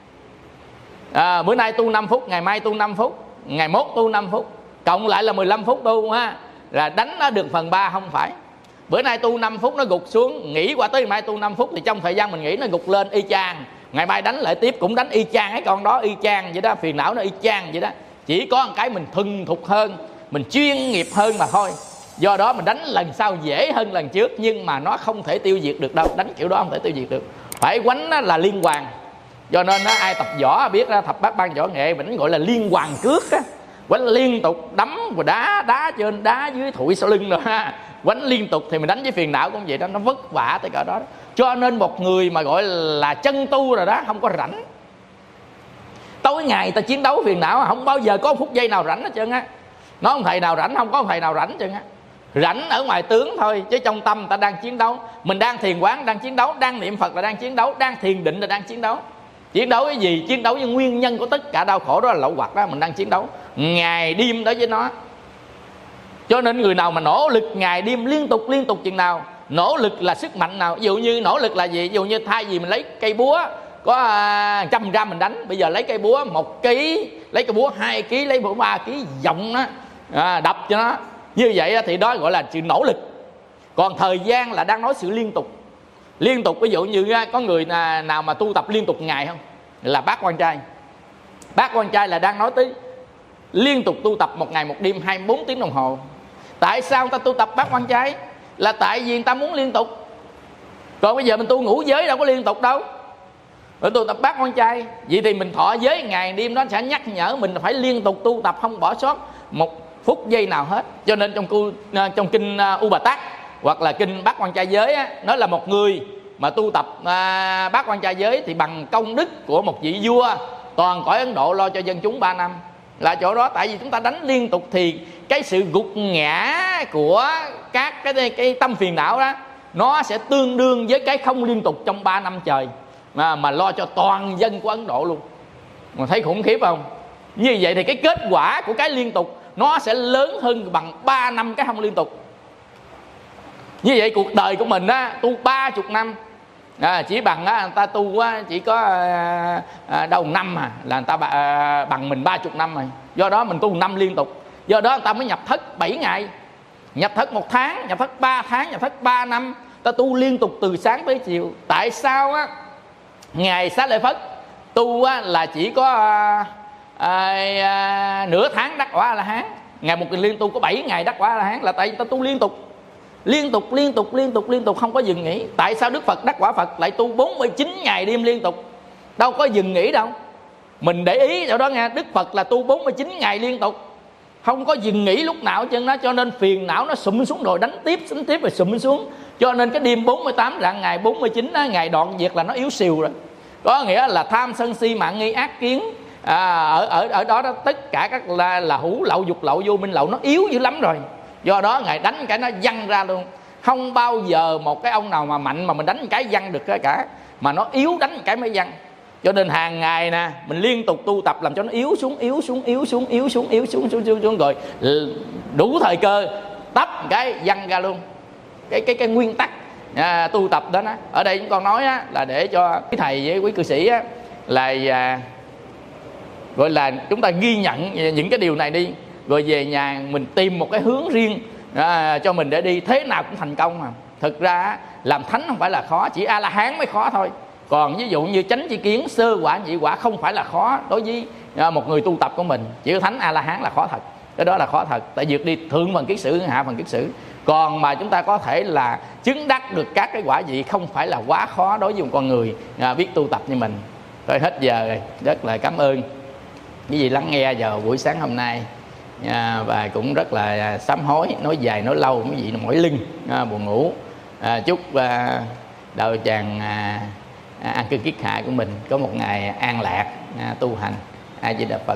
Bữa nay tu 5 phút, ngày mai tu 5 phút, ngày mốt tu 5 phút, cộng lại là 15 phút tu ha, là đánh nó được phần 3. Không phải. Bữa nay tu 5 phút nó gục xuống, nghỉ qua tới ngày mai tu 5 phút, thì trong thời gian mình nghỉ nó gục lên y chang. Ngày mai đánh lại tiếp cũng đánh y chang cái con đó, y chang vậy đó. Phiền não nó y chang vậy đó. Chỉ có một cái mình thuần thục hơn, mình chuyên nghiệp hơn mà thôi. Do đó mình đánh lần sau dễ hơn lần trước, nhưng mà nó không thể tiêu diệt được đâu. Đánh kiểu đó không thể tiêu diệt được, phải quánh nó là liên hoàn. Do nên đó, ai tập võ biết đó, thập bát ban võ nghệ mình gọi là liên hoàn cước á. Quánh liên tục, đấm và đá trên đá dưới, thụi sau lưng rồi ha. Quánh liên tục thì mình đánh với phiền não cũng vậy đó, nó vất vả tới cỡ đó. Cho nên một người mà gọi là chân tu rồi đó, không có rảnh. Tối ngày ta chiến đấu phiền não, không bao giờ có một phút giây nào rảnh hết trơn á. Nói ông thầy nào rảnh, không có ông thầy nào rảnh hết trơn á. Rảnh ở ngoài tướng thôi, chứ trong tâm ta đang chiến đấu. Mình đang thiền quán đang chiến đấu, đang niệm Phật là đang chiến đấu, đang thiền định là đang chiến đấu. Chiến đấu cái gì? Chiến đấu với nguyên nhân của tất cả đau khổ, đó là lậu hoặc đó. Mình đang chiến đấu ngày đêm đó với nó. Cho nên người nào mà nỗ lực ngày đêm liên tục chừng nào, nỗ lực là sức mạnh nào. Ví dụ như nỗ lực là gì? Ví dụ như thay vì mình lấy cây búa có 100 gram mình đánh, bây giờ lấy cây búa 1 kg, lấy cây búa 2 kg, lấy búa 3 kg, giọng nó đập cho nó. Như vậy thì đó gọi là sự nỗ lực. Còn thời gian là đang nói sự liên tục. Liên tục, ví dụ như có người nào mà tu tập liên tục ngày không? Là Bác Quan Trai. Bác Quan Trai là đang nói tới liên tục tu tập một ngày một đêm 24 tiếng đồng hồ. Tại sao người ta tu tập Bác Quan Trai? Là tại vì người ta muốn liên tục. Còn bây giờ mình tu ngũ giới đâu có liên tục đâu. Mình tu tập Bác Quan Trai, vậy thì mình thọ giới ngày đêm đó sẽ nhắc nhở mình phải liên tục tu tập, không bỏ sót một phút giây nào hết. Cho nên trong kinh U Bà Tát hoặc là kinh Bát Quan Trai Giới á, nói là một người mà tu tập Bát Quan Trai Giới thì bằng công đức của một vị vua toàn cõi Ấn Độ lo cho dân chúng 3 năm. Là chỗ đó, tại vì chúng ta đánh liên tục thì cái sự gục ngã của các cái tâm phiền não đó nó sẽ tương đương với cái không liên tục trong 3 năm trời mà lo cho toàn dân của Ấn Độ luôn. Mà thấy khủng khiếp không? Như vậy thì cái kết quả của cái liên tục nó sẽ lớn hơn bằng 3 năm cái không liên tục. Như vậy cuộc đời của mình á, tu 30 năm chỉ bằng người ta tu chỉ có đầu năm là người ta bằng mình 30 năm rồi. Do đó mình tu 1 năm liên tục. Do đó người ta mới nhập thất 7 ngày, nhập thất 1 tháng, nhập thất 3 tháng, nhập thất 3 năm. Ta tu liên tục từ sáng tới chiều. Tại sao á? Ngày Xá Lợi Phất tu là chỉ có nửa tháng đắc quả A-la-hán. Ngày một liên tu có 7 ngày đắc quả A-la-hán, là tại vì ta tu liên tục không có dừng nghỉ. Tại sao Đức Phật đắc quả Phật lại tu 49 ngày đêm liên tục, đâu có dừng nghỉ đâu. Mình để ý chỗ đó nghe, Đức Phật là tu 49 ngày liên tục, không có dừng nghỉ lúc nào chân đó. Cho nên phiền não nó sụm xuống rồi đánh tiếp rồi sụm xuống. Cho nên cái đêm 48 rằng ngày 49 ngày đoạn diệt là nó yếu xìu rồi. Có nghĩa là tham sân si mạng nghi ác kiến ở đó tất cả các là hữu lậu, dục lậu, vô minh lậu nó yếu dữ lắm rồi. Do đó ngài đánh cái nó văng ra luôn. Không bao giờ một cái ông nào mà mạnh mà mình đánh cái văng được cả. mà nó yếu đánh cái mới văng. Cho nên hàng ngày nè mình liên tục tu tập làm cho nó yếu xuống rồi đủ thời cơ tấp cái văng ra luôn. Cái nguyên tắc tu tập đó, ở đây chúng con nói là để cho quý thầy với quý cư sĩ là gọi là chúng ta ghi nhận những cái điều này đi, rồi về nhà mình tìm một cái hướng riêng cho mình để đi, thế nào cũng thành công mà. Thực ra làm thánh không phải là khó, chỉ A La Hán mới khó thôi. Còn ví dụ như chánh tri kiến, sơ quả, nhị quả không phải là khó đối với một người tu tập của mình. Chỉ có thánh A La Hán là khó thật. Cái đó là khó thật, tại việc đi thượng phần kiết sử, hạ phần kiết sử. Còn mà chúng ta có thể là chứng đắc được các cái quả vị không phải là quá khó đối với một con người biết tu tập như mình. Thôi hết giờ rồi, rất là cảm ơn quý vị lắng nghe vào buổi sáng hôm nay. Và cũng rất là sám hối, nói dài nói lâu quý vị mỏi lưng, buồn ngủ. Chúc đạo tràng An Cư Kiết Hạ của mình có một ngày an lạc tu hành. A Di Đà Phật.